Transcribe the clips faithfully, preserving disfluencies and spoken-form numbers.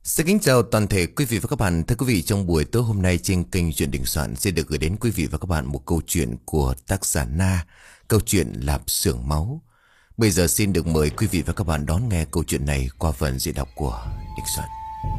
Xin kính chào toàn thể quý vị và các bạn. Thưa quý vị, trong buổi tối hôm nay trên kênh Chuyện Đình Soạn sẽ được gửi đến quý vị và các bạn một câu chuyện của tác giả Na, câu chuyện Lạp Xưởng Máu. Bây giờ xin được mời quý vị và các bạn đón nghe câu chuyện này qua phần diễn đọc của Đình Soạn.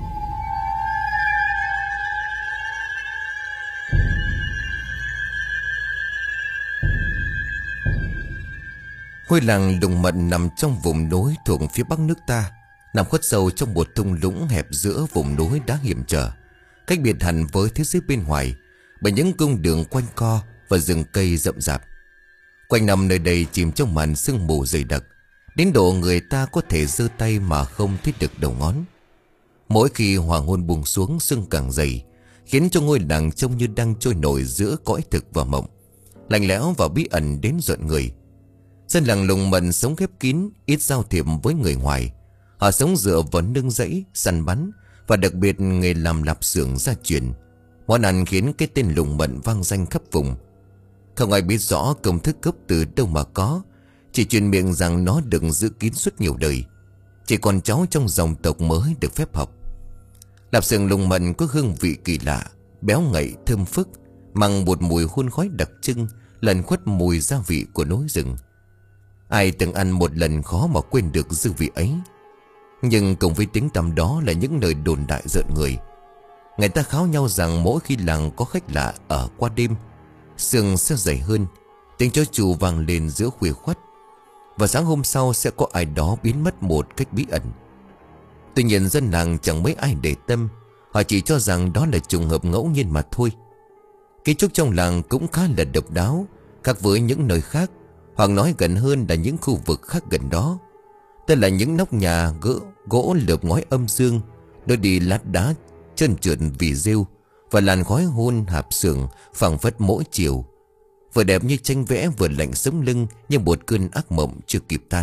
Ngôi làng Lùng Mận nằm trong vùng núi thuộc phía bắc nước ta, nằm khuất sâu trong một thung lũng hẹp giữa vùng núi đá hiểm trở, cách biệt hẳn với thế giới bên ngoài bởi những cung đường quanh co và rừng cây rậm rạp. Quanh năm nơi đây chìm trong màn sương mù dày đặc, đến độ người ta có thể giơ tay mà không thấy được đầu ngón. Mỗi khi hoàng hôn buông xuống, sương càng dày, khiến cho ngôi làng trông như đang trôi nổi giữa cõi thực và mộng, lạnh lẽo và bí ẩn đến rợn người. Dân làng Lùng Mận sống khép kín, ít giao thiệp với người ngoài. Họ sống dựa vào nương rẫy, săn bắn và đặc biệt nghề làm lạp xưởng gia truyền. Món ăn khiến cái tên Lùng Mận vang danh khắp vùng. Không ai biết rõ công thức gốc từ đâu mà có, chỉ truyền miệng rằng nó được giữ kín suốt nhiều đời. Chỉ còn cháu trong dòng tộc mới được phép học. Lạp xưởng Lùng Mận có hương vị kỳ lạ, béo ngậy thơm phức, mang một mùi hun khói đặc trưng, lẩn khuất mùi gia vị của núi rừng. Ai từng ăn một lần khó mà quên được dư vị ấy. Nhưng cùng với tiếng tăm đó là những lời đồn đại rợn người. Người ta kháo nhau rằng mỗi khi làng có khách lạ ở qua đêm, sương sẽ dày hơn, tiếng chó trù vang lên giữa khuya khoắt, và sáng hôm sau sẽ có ai đó biến mất một cách bí ẩn. Tuy nhiên dân làng chẳng mấy ai để tâm. Họ chỉ cho rằng đó là trùng hợp ngẫu nhiên mà thôi. Kiến trúc trong làng cũng khá là độc đáo, khác với những nơi khác, hoặc nói gần hơn là những khu vực khác gần đó. Tức là những nóc nhà gỗ, gỗ lợp ngói âm dương, đôi đi lát đá trơn trượt vì rêu, và làn khói hôn hạp xưởng phảng phất mỗi chiều, vừa đẹp như tranh vẽ vừa lạnh sống lưng như một cơn ác mộng chưa kịp tan.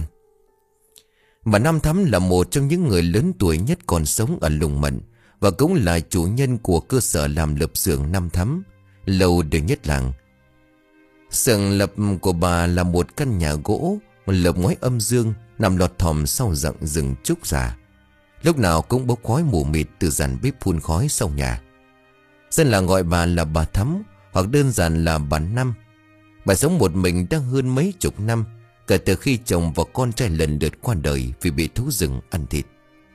Bà Năm Thắm là một trong những người lớn tuổi nhất còn sống ở Lùng Mận, và cũng là chủ nhân của cơ sở làm lợp xưởng Năm Thắm lâu đời nhất làng. Xưởng lập của bà là một căn nhà gỗ lợp ngói âm dương nằm lọt thỏm sau rặng rừng trúc già, lúc nào cũng bốc khói mù mịt từ dàn bếp phun khói sau nhà. Dân làng gọi bà là bà Thắm, hoặc đơn giản là bà Năm. Bà sống một mình đã hơn mấy chục năm, kể từ khi chồng và con trai lần lượt qua đời vì bị thú rừng ăn thịt.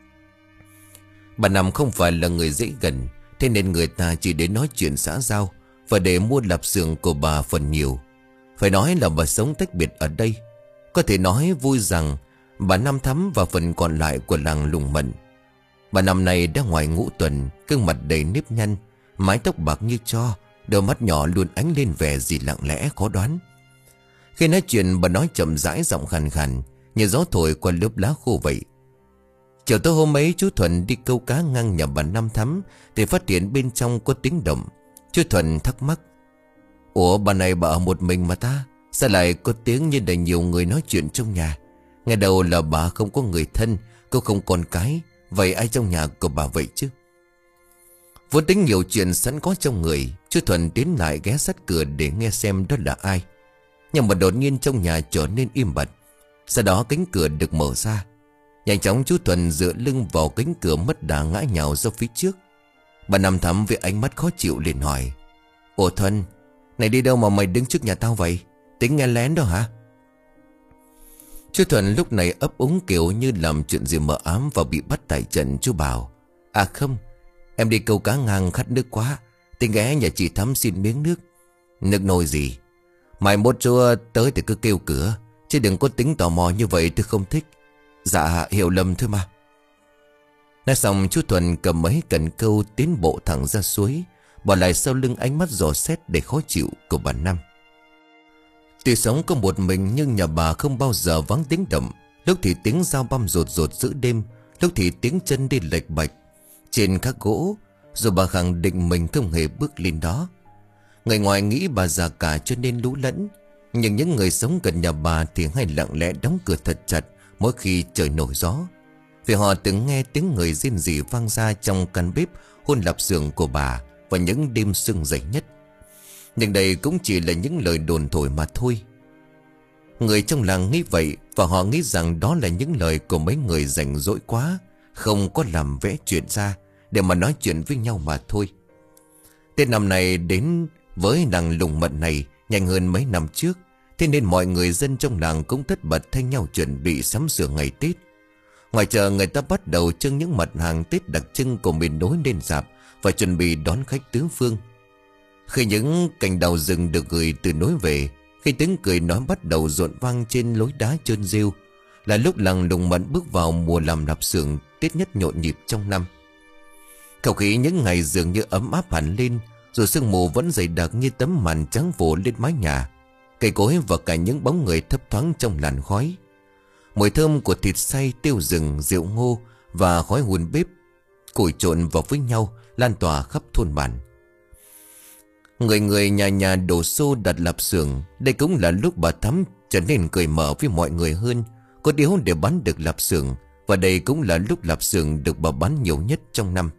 Bà Năm không phải là người dễ gần, thế nên người ta chỉ đến nói chuyện xã giao và để mua lạp xưởng của bà phần nhiều. Phải nói là bà sống tách biệt ở đây. Có thể nói vui rằng bà Năm Thắm và phần còn lại của làng Lùng Mận. Bà năm này đã ngoài ngũ tuần, gương mặt đầy nếp nhăn, mái tóc bạc như tro, đôi mắt nhỏ luôn ánh lên vẻ gì lặng lẽ khó đoán. Khi nói chuyện bà nói chậm rãi, giọng khàn khàn như gió thổi qua lớp lá khô vậy. Chiều tối hôm ấy chú Thuận đi câu cá ngang nhà bà Năm Thắm thì phát hiện bên trong có tiếng động. Chú Thuận thắc mắc: "Ủa, bà này bà ở một mình mà ta? Sao lại có tiếng như là nhiều người nói chuyện trong nhà? Ngày đầu là bà không có người thân, cô không con cái, vậy ai trong nhà của bà vậy chứ?" Vốn tính nhiều chuyện sẵn có trong người, chú Thuận tiến lại ghé sát cửa để nghe xem đó là ai. Nhưng mà đột nhiên trong nhà trở nên im bặt. Sau đó cánh cửa được mở ra. Nhanh chóng chú Thuận dựa lưng vào cánh cửa mất đà ngã nhào ra phía trước. Bà Năm Thắm với ánh mắt khó chịu liền hỏi: "Ủa Thuận, này đi đâu mà mày đứng trước nhà tao vậy? Tính nghe lén đó hả?" Chú Thuận lúc này ấp úng kiểu như làm chuyện gì mờ ám và bị bắt tại trận. Chú bảo: "À không, em đi câu cá ngang khát nước quá, tính ghé nhà chị Thắm xin miếng nước." "Nước nôi gì? Mày mốt chưa tới thì cứ kêu cửa, chứ đừng có tính tò mò như vậy, tôi không thích." "Dạ, hiểu lầm thôi mà." Nói xong chú Thuận cầm mấy cần câu tiến bộ thẳng ra suối, bỏ lại sau lưng ánh mắt dò xét để khó chịu của bà Năm. Tuy sống có một mình nhưng nhà bà không bao giờ vắng tiếng động. Lúc thì tiếng dao băm rột rột giữa đêm, lúc thì tiếng chân đi lệch bạch trên các gỗ, rồi bà khẳng định mình không hề bước lên đó. Người ngoài nghĩ bà già cả cho nên lú lẫn, nhưng những người sống gần nhà bà thì hay lặng lẽ đóng cửa thật chặt mỗi khi trời nổi gió, vì họ từng nghe tiếng người rên rỉ vang ra trong căn bếp hôn lạp xưởng của bà vào những đêm sương dày nhất. Nhưng đây cũng chỉ là những lời đồn thổi mà thôi. Người trong làng nghĩ vậy, và họ nghĩ rằng đó là những lời của mấy người rảnh rỗi quá, không có làm vẽ chuyện ra để mà nói chuyện với nhau mà thôi. Tết năm này đến với làng Lùng Mận này nhanh hơn mấy năm trước, thế nên mọi người dân trong làng cũng tất bật thay nhau chuẩn bị sắm sửa ngày Tết. Ngoài chợ người ta bắt đầu trưng những mặt hàng Tết đặc trưng của miền núi lên rạp và chuẩn bị đón khách tứ phương. Khi những cành đào rừng được gửi từ núi về, khi tiếng cười nói bắt đầu rộn vang trên lối đá trơn rêu, là lúc làng Lùng Mận bước vào mùa làm lạp xưởng Tết nhất nhộn nhịp trong năm. Không khí những ngày dường như ấm áp hẳn lên, rồi sương mù vẫn dày đặc như tấm màn trắng phủ lên mái nhà, cây cối và cả những bóng người thấp thoáng trong làn khói. Mùi thơm của thịt xay, tiêu rừng, rượu ngô và khói hun bếp củi trộn vào với nhau lan tỏa khắp thôn bản. Người người nhà nhà đổ xô đặt lạp xưởng. Đây cũng là lúc bà Thắm trở nên cởi mở với mọi người hơn, có điều để bán được lạp xưởng, và đây cũng là lúc lạp xưởng được bà bán nhiều nhất trong năm.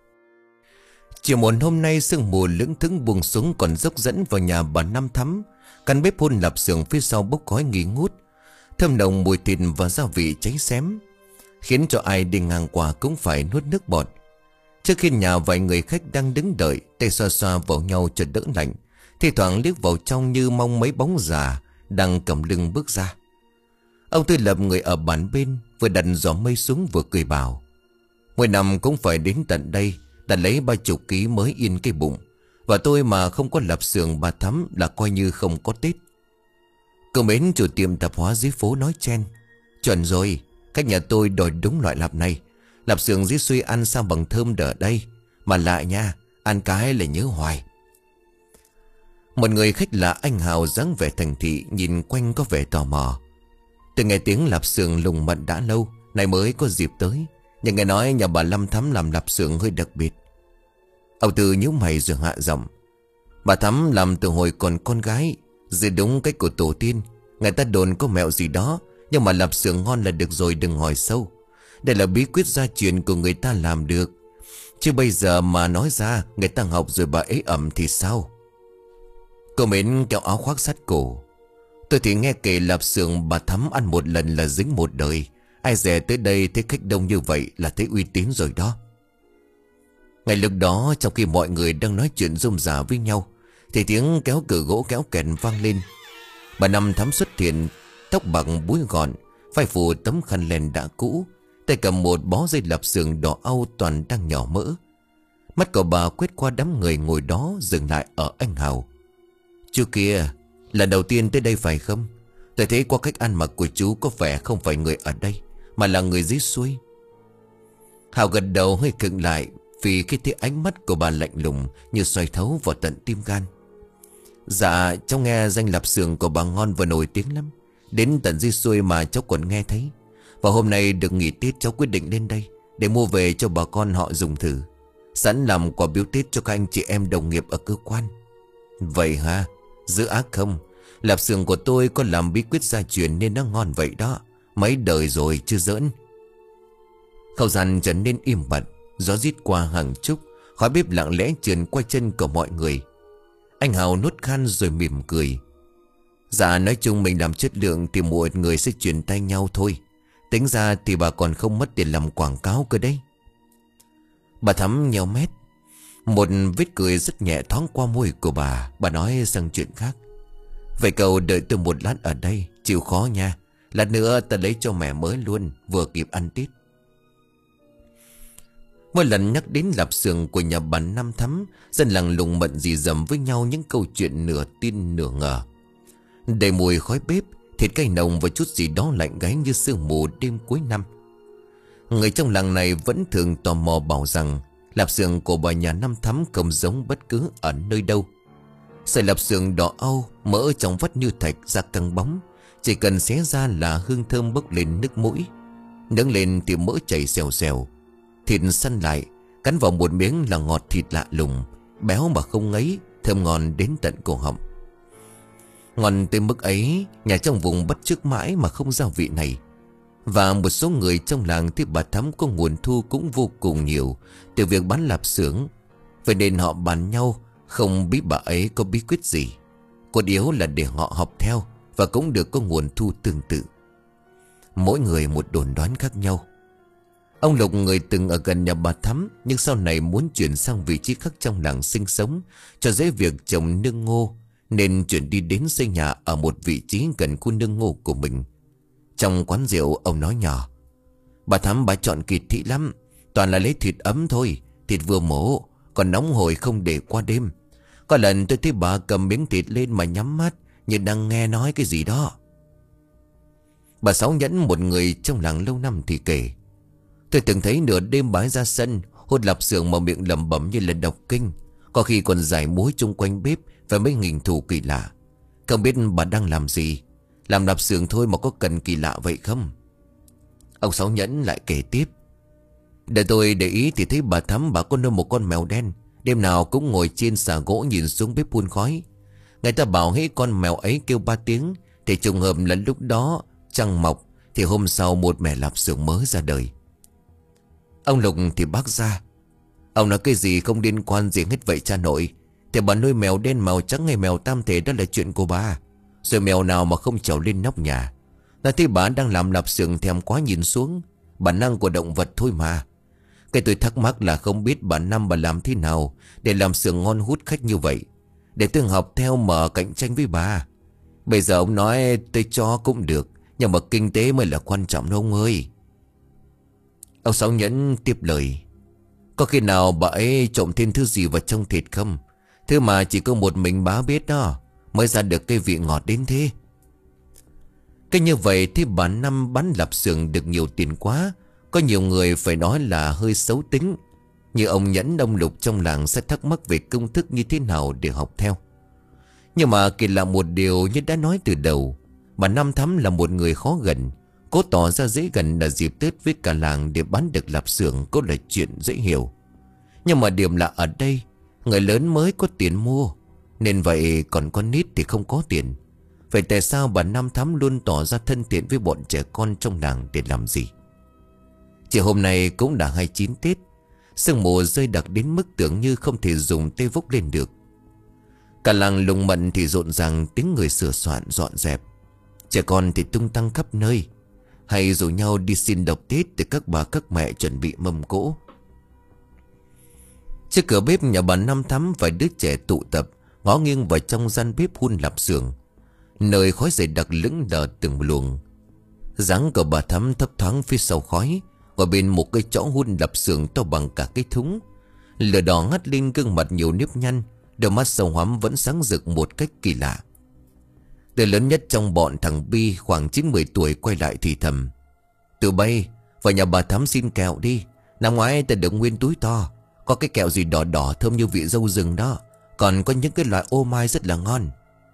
Chiều muộn hôm nay, sương mù lững thững buông xuống còn dốc dẫn vào nhà bà Năm Thắm. Căn bếp hun lạp xưởng phía sau bốc khói nghi ngút, thơm nồng mùi thịt và gia vị cháy xém, khiến cho ai đi ngang qua cũng phải nuốt nước bọt. Trước khi nhà vài người khách đang đứng đợi, tay xoa xoa vào nhau cho đỡ lạnh, thi thoảng liếc vào trong như mong mấy bóng già đang cầm lưng bước ra. Ông Tư Lập, người ở bàn bên, vừa đặt giỏ mây xuống vừa cười bảo: mỗi năm cũng phải đến tận đây đã lấy ba chục ký mới yên cái bụng, và tôi mà không có lạp xưởng bà Thắm là coi như không có Tết. Cậu Mến, chủ tiệm tạp hóa dưới phố, nói chen: chuẩn rồi, khách nhà tôi đòi đúng loại lạp này. Lạp xưởng dưới xuôi ăn sao bằng thơm đỡ đây, mà lại nha, ăn cái là nhớ hoài. Một người khách là anh Hào, dáng vẻ thành thị, nhìn quanh có vẻ tò mò. Từ nghe tiếng lạp xưởng Lùng Mận đã lâu, nay mới có dịp tới, nhưng nghe nói nhà bà Năm Thắm làm lạp xưởng hơi đặc biệt. Ông Tư nhíu mày rồi hạ giọng: bà Thắm làm từ hồi còn con gái, giữ đúng cách của tổ tiên. Người ta đồn có mẹo gì đó, nhưng mà lạp xưởng ngon là được rồi, đừng hỏi sâu. Đây là bí quyết gia truyền của người ta làm được, chứ bây giờ mà nói ra người ta học rồi bà ấy ẩm thì sao? Cô Mến kéo áo khoác sát cổ: tôi thì nghe kể lạp xưởng bà Thắm ăn một lần là dính một đời. Ai dè tới đây thấy khách đông như vậy là thấy uy tín rồi đó. Ngay lúc đó, trong khi mọi người đang nói chuyện rôm rả với nhau, thì tiếng kéo cửa gỗ kéo kèn vang lên. Bà Năm Thắm xuất hiện, tóc bạc búi gọn, vai phủ tấm khăn len đã cũ, tay cầm một bó dây lạp xưởng đỏ au toàn đang nhỏ mỡ. Mắt của bà quét qua đám người ngồi đó, dừng lại ở anh Hào: chú kia, lần đầu tiên tới đây phải không? Tôi thấy qua cách ăn mặc của chú có vẻ không phải người ở đây, mà là người dưới xuôi. Hào gật đầu hơi khựng lại, vì khi thấy ánh mắt của bà lạnh lùng như xoay thấu vào tận tim gan. Dạ, cháu nghe danh lạp xưởng của bà ngon và nổi tiếng lắm, đến tận dưới xuôi mà cháu còn nghe thấy. Và hôm nay được nghỉ Tết, cháu quyết định lên đây để mua về cho bà con họ dùng thử, sẵn làm quà biếu Tết cho các anh chị em đồng nghiệp ở cơ quan. Vậy ha, giữ ác không? Lạp xưởng của tôi có làm bí quyết gia truyền nên nó ngon vậy đó, mấy đời rồi chứ giỡn. Không gian trở nên im bặt, gió rít qua hàng trúc, khói bếp lặng lẽ trườn qua chân của mọi người. Anh Hào nuốt khan rồi mỉm cười: dạ, nói chung mình làm chất lượng thì một người sẽ truyền tay nhau thôi. Tính ra thì bà còn không mất tiền làm quảng cáo cơ đấy. Bà Thắm nheo mét, một vết cười rất nhẹ thoáng qua môi của bà. Bà nói sang chuyện khác: vậy cậu đợi tôi một lát ở đây, chịu khó nha. Lát nữa ta lấy cho mẹ mới luôn, vừa kịp ăn Tết. Mỗi lần nhắc đến lạp xưởng của nhà bà Năm Thắm, dân làng Lùng Mận rì rầm với nhau những câu chuyện nửa tin nửa ngờ. Đầy mùi khói bếp, thịt cay nồng và chút gì đó lạnh gáy như sương mù đêm cuối năm. Người trong làng này vẫn thường tò mò bảo rằng lạp xưởng của bà nhà Năm Thắm không giống bất cứ ở nơi đâu. Sợi lạp xưởng đỏ au, mỡ trong vắt như thạch ra căng bóng, chỉ cần xé ra là hương thơm bốc lên nước mũi. Nướng lên thì mỡ chảy xèo xèo, thịt săn lại, cắn vào một miếng là ngọt thịt lạ lùng, béo mà không ngấy, thơm ngon đến tận cổ họng. Ngon tới mức ấy, nhà trong vùng bắt chước mãi mà không gia vị này. Và một số người trong làng thì bà Thắm có nguồn thu cũng vô cùng nhiều từ việc bán lạp xưởng. Vậy nên họ bàn nhau không biết bà ấy có bí quyết gì, cốt yếu là để họ học theo và cũng được có nguồn thu tương tự. Mỗi người một đồn đoán khác nhau. Ông Lục, người từng ở gần nhà bà Thắm, nhưng sau này muốn chuyển sang vị trí khác trong làng sinh sống cho dễ việc trồng nương ngô, nên chuyển đi đến xây nhà ở một vị trí gần khu nương ngô của mình. Trong quán rượu, ông nói nhỏ: "Bà Thắm bà chọn kỳ thị lắm, toàn là lấy thịt ấm thôi, thịt vừa mổ, còn nóng hổi không để qua đêm. Có lần tôi thấy bà cầm miếng thịt lên mà nhắm mắt như đang nghe nói cái gì đó." Bà Sáu Nhẫn, một người trong làng lâu năm thì kể: "Tôi từng thấy nửa đêm bà ấy ra sân hút lạp xưởng mà miệng lẩm bẩm như là đọc kinh, có khi còn giải múa chung quanh bếp và mấy hình thù kỳ lạ. Không biết bà đang làm gì, làm lạp xưởng thôi mà có cần kỳ lạ vậy không?" Ông Sáu Nhẫn lại kể tiếp: "Để tôi để ý thì thấy bà Thắm bà có nuôi một con mèo đen, đêm nào cũng ngồi trên xà gỗ nhìn xuống bếp hun khói. Người ta bảo hễ con mèo ấy kêu ba tiếng thì trùng hợp là lúc đó trăng mọc, thì hôm sau một mẻ lạp xưởng mới ra đời." Ông Lục thì bác ra: "Ông nói cái gì không liên quan gì hết vậy cha nội. Thì bà nuôi mèo đen mèo trắng hay mèo tam thể đó là chuyện của bà. Rồi mèo nào mà không trèo lên nóc nhà. Là thấy bà đang làm lạp xưởng thèm quá nhìn xuống, bản năng của động vật thôi mà. Cái tôi thắc mắc là không biết bà Năm bà làm thế nào để làm xưởng ngon hút khách như vậy, để tôi học theo mở cạnh tranh với bà. Bây giờ ông nói tôi cho cũng được, nhưng mà kinh tế mới là quan trọng đó ông ơi." Ông Sáu Nhẫn tiếp lời: "Có khi nào bà ấy trộn thêm thứ gì vào trong thịt không? Thứ mà chỉ có một mình bà biết đó, mới ra được cái vị ngọt đến thế." Cái như vậy thì bà Năm bán lạp xưởng được nhiều tiền quá. Có nhiều người phải nói là hơi xấu tính. Như ông Nhẫn, ông Lục trong làng sẽ thắc mắc về công thức như thế nào để học theo. Nhưng mà kỳ lạ một điều như đã nói từ đầu, bà Năm Thắm là một người khó gần. Cố tỏ ra dễ gần là dịp Tết với cả làng để bán được lạp xưởng có là chuyện dễ hiểu. Nhưng mà điểm là ở đây người lớn mới có tiền mua, nên vậy còn con nít thì không có tiền. Vậy tại sao bà Năm Thắm luôn tỏ ra thân thiện với bọn trẻ con trong làng để làm gì? Chỉ hôm nay cũng đã hai mươi chín Tết, sương mù rơi đặc đến mức tưởng như không thể dùng tay vốc lên được. Cả làng Lùng Mận thì rộn ràng tiếng người sửa soạn dọn dẹp. Trẻ con thì tung tăng khắp nơi, hay rủ nhau đi xin độc Tết từ các bà các mẹ chuẩn bị mâm cỗ. Trước cửa bếp nhà bà Năm Thắm, vài đứa trẻ tụ tập ngó nghiêng vào trong gian bếp hun lạp xưởng, nơi khói dày đặc lững lờ từng luồng. Dáng của bà Thắm thấp thoáng phía sau khói, ở bên một cây chõ hun lạp xưởng to bằng cả cái thúng. Lửa đỏ ngắt lên gương mặt nhiều nếp nhăn, đôi mắt sâu hoắm vẫn sáng rực một cách kỳ lạ. Từ lớn nhất trong bọn, thằng Bi khoảng chín mười tuổi quay lại thì thầm: "Tụi bay vào nhà bà Thắm xin kẹo đi. Năm ngoái ta được nguyên túi to, có cái kẹo gì đỏ đỏ thơm như vị dâu rừng đó, còn có những cái loại ô mai rất là ngon."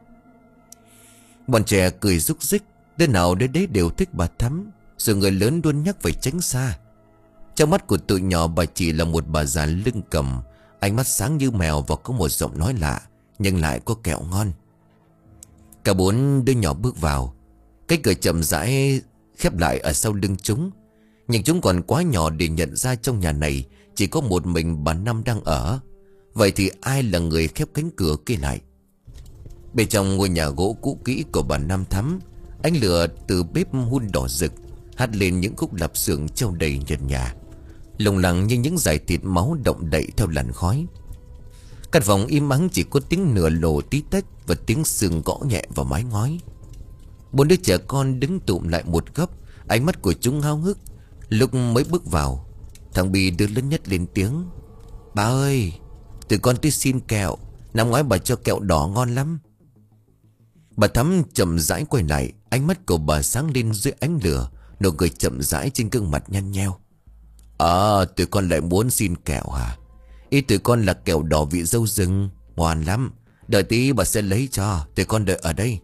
Bọn trẻ cười rúc rích, đứa nào đứa đấy đều thích bà Thắm, rồi người lớn luôn nhắc phải tránh xa. Trong mắt của tụi nhỏ, bà chỉ là một bà già lưng cầm, ánh mắt sáng như mèo và có một giọng nói lạ nhưng lại có kẹo ngon. Cả bốn đứa nhỏ bước vào. Cái cửa chậm rãi khép lại ở sau lưng chúng, nhưng chúng còn quá nhỏ để nhận ra trong nhà này chỉ có một mình bà Năm đang ở. Vậy thì ai là người khép cánh cửa kia lại? Bên trong ngôi nhà gỗ cũ kỹ của bà Năm Thắm, ánh lửa từ bếp hun đỏ rực hắt lên những khúc lạp xưởng treo đầy nhần nhà, lồng lẳng như những dải thịt máu động đậy theo làn khói. Căn phòng im ắng, chỉ có tiếng nửa lồ tí tách và tiếng xương gõ nhẹ vào mái ngói. Bốn đứa trẻ con đứng tụm lại một góc, ánh mắt của chúng háo hức. Lúc mới bước vào, thằng Bi đứa lớn nhất lên tiếng: "Bà ơi, tụi con tới xin kẹo. Năm ngoái bà cho kẹo đỏ ngon lắm." Bà Thắm chậm rãi quay lại, ánh mắt của bà sáng lên dưới ánh lửa, nụ cười chậm rãi trên gương mặt nhăn nheo. "À, tụi con lại muốn xin kẹo hả? Ý tụi con là kẹo đỏ vị dâu rừng, ngoan lắm. Đợi tí bà sẽ lấy cho, tụi con đợi ở đây."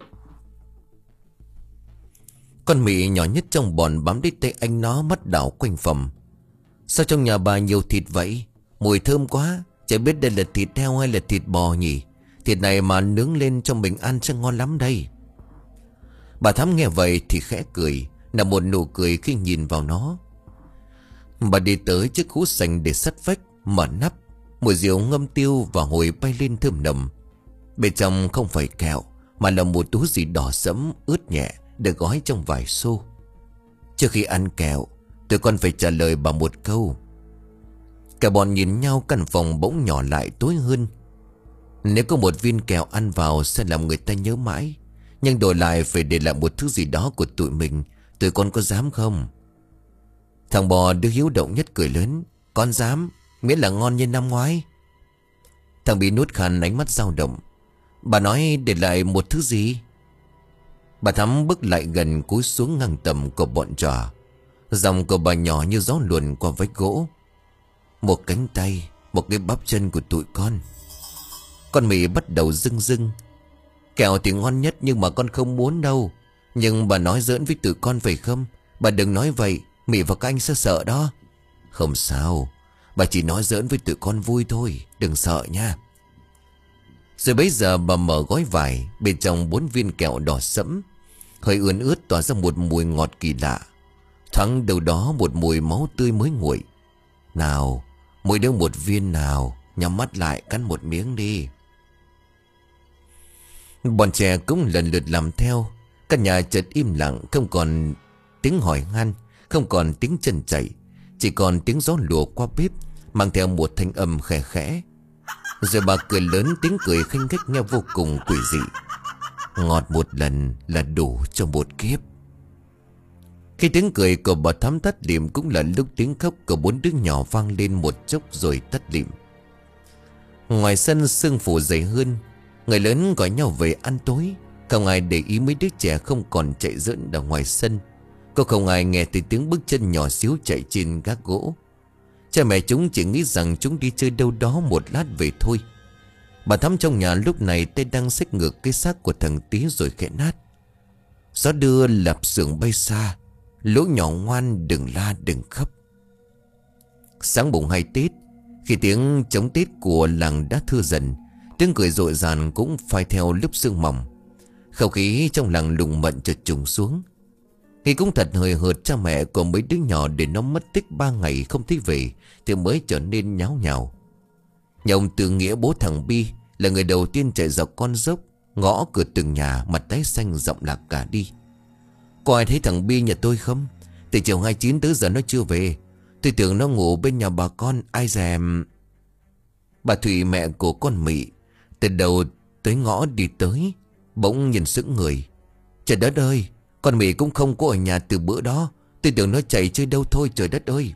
Con Mị nhỏ nhất trong bọn bám lấy tay anh nó, mắt đảo quanh phòng. "Sao trong nhà bà nhiều thịt vậy? Mùi thơm quá. Chả biết đây là thịt heo hay là thịt bò nhỉ? Thịt này mà nướng lên cho mình ăn sẽ ngon lắm đây." Bà Thắm nghe vậy thì khẽ cười, nở một nụ cười khi nhìn vào nó. Bà đi tới chiếc hũ sành để sắt vách, mở nắp. Mùi rượu ngâm tiêu và hồi bay lên thơm nồng. Bên trong không phải kẹo, mà là một túi gì đỏ sẫm ướt nhẹ, được gói trong vải xô. Trước khi ăn kẹo, Tụi con phải trả lời bà một câu. Cả bọn nhìn nhau, căn phòng bỗng nhỏ lại tối hơn. Nếu có một viên kẹo ăn vào sẽ làm người ta nhớ mãi, nhưng đổi lại phải để lại một thứ gì đó của tụi mình. Tụi con có dám không? Thằng bò đứa hiếu động nhất cười lớn. Con dám, miễn là ngon như năm ngoái. Thằng bị nuốt khàn ánh mắt dao động. Bà nói để lại một thứ gì? Bà Thắm bước lại gần, cúi xuống ngang tầm của bọn trò. Giọng của bà nhỏ như gió luồn qua vách gỗ. Một cánh tay, một cái bắp chân của tụi con. Con mị bắt đầu rưng rưng. Kẹo thì ngon nhất nhưng mà con không muốn đâu. Nhưng bà nói giỡn với tụi con phải không? Bà đừng nói vậy, mị và các anh sẽ sợ đó. Không sao, bà chỉ nói giỡn với tụi con vui thôi, đừng sợ nha. Rồi bấy giờ bà mở gói vải, bên trong bốn viên kẹo đỏ sẫm, hơi ươn ướt tỏa ra một mùi ngọt kỳ lạ. Thoáng đâu đó một mùi máu tươi mới nguội. Nào, mỗi đứa một viên nào, nhắm mắt lại cắn một miếng đi. Bọn trẻ cũng lần lượt làm theo. Căn nhà chợt im lặng, không còn tiếng hỏi han, không còn tiếng chân chạy, chỉ còn tiếng gió lùa qua bếp mang theo một thanh âm khẽ khẽ. Rồi bà cười lớn, tiếng cười khinh khách nghe vô cùng quỷ dị. Ngọt một lần là đủ cho một kiếp. Khi tiếng cười của bà Thắm tắt lịm cũng là lúc tiếng khóc của bốn đứa nhỏ vang lên một chốc rồi tắt lịm. Ngoài sân sương phủ dày hơn. Người lớn gọi nhau về ăn tối. Không ai để ý mấy đứa trẻ không còn chạy giỡn ở ngoài sân. Có không ai nghe thấy tiếng bước chân nhỏ xíu chạy trên gác gỗ. Cha mẹ chúng chỉ nghĩ rằng chúng đi chơi đâu đó một lát về thôi. Bà Thắm trong nhà lúc này tay đang xách ngược cái xác của thằng Tí rồi khẽ nát. Gió đưa lạp xưởng bay xa. Lũ nhỏ ngoan đừng la đừng khóc. Sáng mùng hai Tết, khi tiếng trống Tết của làng đã thưa dần, tiếng cười rộn ràng cũng phai theo lớp sương mỏng. Không khí trong làng lùng mận chợt trùng xuống. Khi cũng thật hời hợt, cha mẹ của mấy đứa nhỏ để nó mất tích ba ngày không thấy về thì mới trở nên nháo nhào. Nhà ông Tư Nghĩa, bố thằng Bi, là người đầu tiên chạy dọc con dốc, ngõ cửa từng nhà, mặt tái xanh giọng lạc cả đi. Có ai thấy thằng Bi nhà tôi không? Từ chiều hai mươi chín tới giờ nó chưa về. Tôi tưởng nó ngủ bên nhà bà con, ai dèm. Bà Thủy, mẹ của con Mị, từ đầu tới ngõ đi tới, bỗng nhìn sững người. Trời đất ơi, con Mị cũng không có ở nhà từ bữa đó. Tôi tưởng nó chạy chơi đâu thôi, trời đất ơi.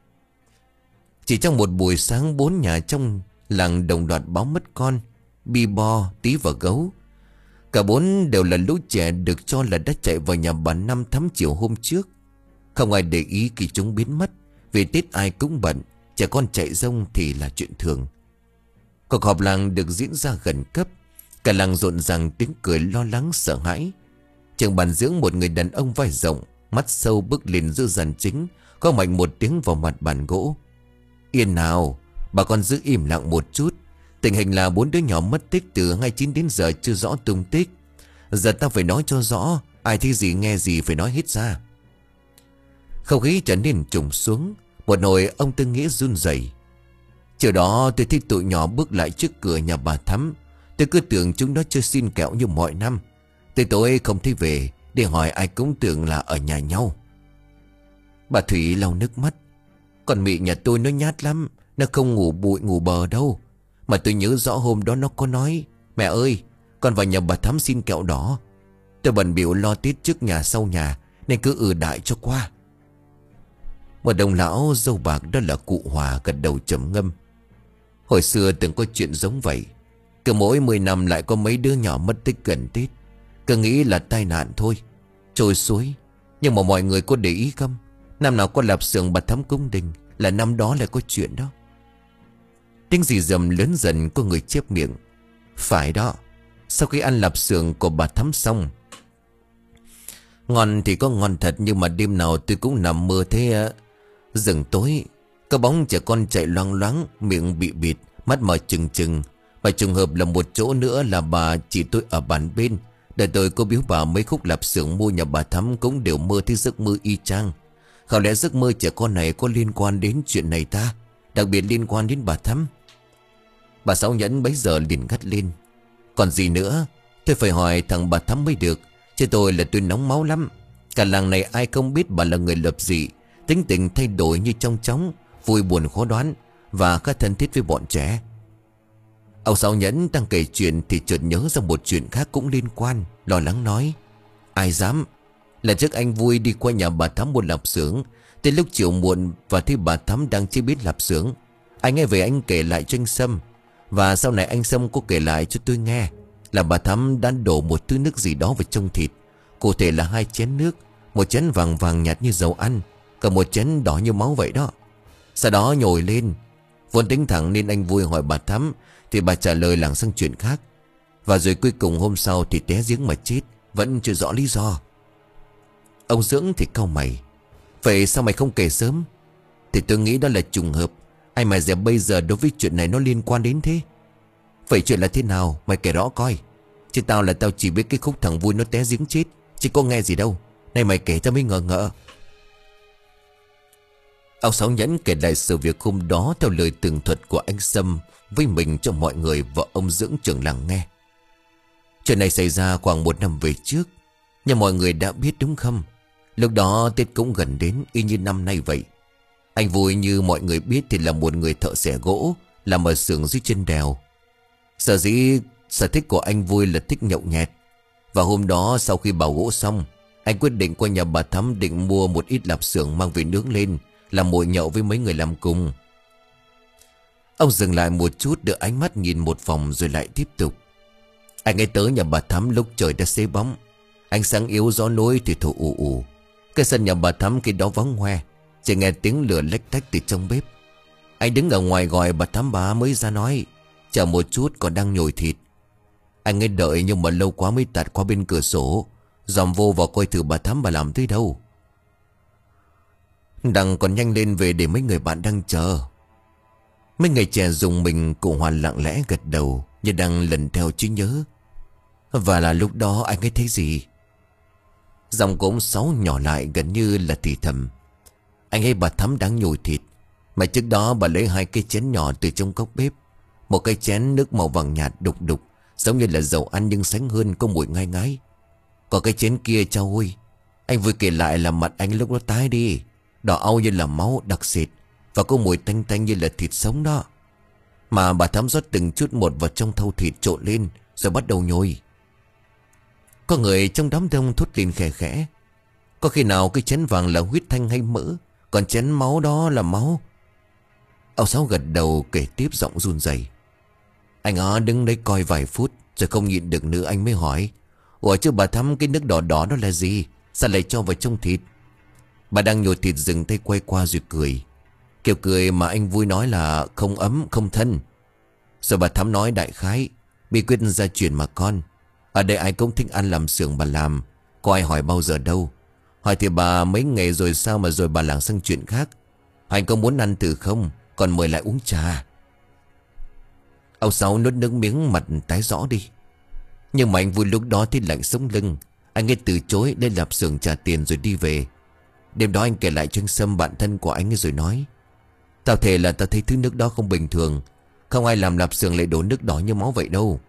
Chỉ trong một buổi sáng, bốn nhà trong làng đồng loạt báo mất con: Bi, Bo, Tí và Gấu. Cả bốn đều là lũ trẻ được cho là đã chạy vào nhà bà Năm Thắm chiều hôm trước. Không ai để ý khi chúng biến mất, vì Tết ai cũng bận, trẻ con chạy rông thì là chuyện thường. Cuộc họp làng được diễn ra gần cấp. Cả làng rộn ràng tiếng cười lo lắng sợ hãi. Trường bàn dưỡng, một người đàn ông vai rộng, mắt sâu, bước lên giữa dàn chính, có mạnh một tiếng vào mặt bàn gỗ: Yên nào, bà con giữ im lặng một chút. Tình hình là bốn đứa nhỏ mất tích từ hai mươi chín đến giờ chưa rõ tung tích. Giờ ta phải nói cho rõ, ai thấy gì nghe gì phải nói hết ra. Không khí trở nên trùng xuống. Một hồi ông Tư Nghĩa run rẩy. Chiều đó tôi thấy tụi nhỏ bước lại trước cửa nhà bà Thắm. Tôi cứ tưởng chúng nó chơi xin kẹo như mọi năm. Tới tối không thấy về, để hỏi ai cũng tưởng là ở nhà nhau. Bà Thủy lau nước mắt. Còn Mị nhà tôi nó nhát lắm, nó không ngủ bụi ngủ bờ đâu. Mà tôi nhớ rõ hôm đó nó có nói: Mẹ ơi, con vào nhà bà Thắm xin kẹo đỏ. Tôi bận bịu lo Tết trước nhà sau nhà, nên cứ ừ đại cho qua. Một đồng lão dâu bạc, đó là cụ Hòa, gật đầu trầm ngâm. Hồi xưa từng có chuyện giống vậy. Cứ mỗi mười năm lại có mấy đứa nhỏ mất tích gần Tết. Cứ nghĩ là tai nạn thôi, trôi suối. Nhưng mà mọi người có để ý không? Năm nào có lạp xưởng bà Thắm cung đình là năm đó lại có chuyện đó. Tiếng gì rầm lớn dần, có người chép miệng: Phải đó, sau khi ăn lạp xưởng của bà Thắm xong, ngon thì có ngon thật, nhưng mà đêm nào tôi cũng nằm mơ thế. uh, Rừng tối, có bóng trẻ con chạy loang loáng, miệng bị bịt, mắt mở trừng trừng. Và trùng hợp là một chỗ nữa là bà chị tôi ở bàn bên. Đời tôi có biếu bà mấy khúc lạp xưởng mua nhà bà Thắm, cũng đều mơ thấy giấc mơ y chang. Không lẽ giấc mơ trẻ con này có liên quan đến chuyện này ta? Đặc biệt liên quan đến bà Thắm. Bà Sáu Nhẫn bấy giờ liền gắt lên: Còn gì nữa? Tôi phải hỏi thằng bà Thắm mới được, chứ tôi là tôi nóng máu lắm. Cả làng này ai không biết bà là người lập dị, Tính tình thay đổi như trong chóng, vui buồn khó đoán và khá thân thiết với bọn trẻ. Ông Sáu Nhẫn đang kể chuyện thì chợt nhớ ra một chuyện khác cũng liên quan, lo lắng nói: Ai dám. Lần trước anh vui đi qua nhà bà Thắm buôn lạp xưởng, tới lúc chiều muộn và thấy bà Thắm đang chế biến lạp xưởng. Anh nghe về anh kể lại cho anh Sâm, và sau này anh Sâm có kể lại cho tôi nghe là bà Thắm đã đổ một thứ nước gì đó vào trong thịt. Cụ thể là hai chén nước, một chén vàng vàng nhạt như dầu ăn, còn một chén đỏ như máu vậy đó. Sau đó nhồi lên. Vốn tính thẳng nên anh vui hỏi bà Thắm, thì bà trả lời lảng sang chuyện khác. Và rồi cuối cùng hôm sau thì té giếng mà chết, vẫn chưa rõ lý do. Ông Dưỡng thì cau mày: Vậy sao mày không kể sớm? Thì tôi nghĩ đó là trùng hợp. Ai mà dè bây giờ đối với chuyện này nó liên quan đến thế. Vậy chuyện là thế nào mày kể rõ coi. Chứ tao là tao chỉ biết cái khúc thằng vui nó té giếng chết, chứ có nghe gì đâu. Này mày kể tao mới ngờ ngợ. Ông Sáu Nhẫn kể lại sự việc hôm đó theo lời tường thuật của anh Sâm với mình cho mọi người và ông Dưỡng trưởng làng nghe. Chuyện này xảy ra khoảng một năm về trước, nhưng mọi người đã biết đúng không? Lúc đó Tết cũng gần đến y như năm nay vậy. Anh Vui như mọi người biết thì là một người thợ xẻ gỗ, làm ở xưởng dưới chân đèo. Sở dĩ sở thích của anh Vui là thích nhậu nhẹt. Và hôm đó sau khi bào gỗ xong, anh quyết định qua nhà bà Thắm định mua một ít lạp xưởng mang về nướng lên, làm mồi nhậu với mấy người làm cùng. Ông dừng lại một chút, đưa ánh mắt nhìn một vòng rồi lại tiếp tục. Anh ấy tới nhà bà Thắm lúc trời đã xế bóng, ánh sáng yếu gió nối thì thổi ù ù. Cái sân nhà bà Thắm khi đó vắng hoe, chỉ nghe tiếng lửa lách tách từ trong bếp. Anh đứng ở ngoài gọi bà Thắm bà mới ra nói: Chờ một chút, còn đang nhồi thịt. Anh ấy đợi nhưng mà lâu quá mới tạt qua bên cửa sổ, dòm vô vào coi thử bà Thắm bà làm tới đâu. Đằng còn nhanh lên về để mấy người bạn đang chờ. Mấy người trẻ dùng mình cùng Hoàn lặng lẽ gật đầu như đang lần theo trí nhớ. Và là lúc đó anh ấy thấy gì? Giọng của ông Sáu nhỏ lại gần như là thì thầm: Anh ấy bà Thắm đang nhồi thịt, mà trước đó bà lấy hai cái chén nhỏ từ trong cốc bếp. Một cái chén nước màu vàng nhạt đục đục, giống như là dầu ăn nhưng sánh hơn, có mùi ngai ngái. Còn cái chén kia cháu ơi, anh vừa kể lại là mặt anh lúc đó tái đi, đỏ au như là máu đặc sệt, và có mùi tanh tanh như là thịt sống đó. Mà bà Thắm rót từng chút một vào trong thau thịt trộn lên, rồi bắt đầu nhồi. Có người trong đám đông thốt lên khẽ khẽ: Có khi nào cái chén vàng là huyết thanh hay mỡ, còn chén máu đó là máu? Ông Sáu gật đầu kể tiếp giọng run rẩy: Anh ó đứng đấy coi vài phút, rồi không nhịn được nữa anh mới hỏi: Ủa chứ bà Thắm, cái nước đỏ đỏ đó là gì? Sao lại cho vào trong thịt? Bà đang nhồi thịt dừng tay quay qua rồi cười, kiểu cười mà anh Vui nói là không ấm không thân. Rồi bà Thắm nói đại khái: Bí quyết gia truyền mà con. Ở đây ai cũng thích ăn làm xưởng bà làm, có ai hỏi bao giờ đâu. Hỏi thì bà mấy ngày rồi sao mà rồi bà lảng sang chuyện khác. Anh có muốn ăn thử không? Còn mời lại uống trà. Ông Sáu nuốt nước miếng, mặt tái rõ đi. Nhưng mà anh Vui lúc đó thì lạnh sống lưng. Anh ấy từ chối lên lạp xưởng trả tiền rồi đi về. Đêm đó anh kể lại cho anh Sâm bạn thân của anh ấy rồi nói: Tao thề là tao thấy thứ nước đó không bình thường. Không ai làm lạp xưởng lại đổ nước đỏ như máu vậy đâu.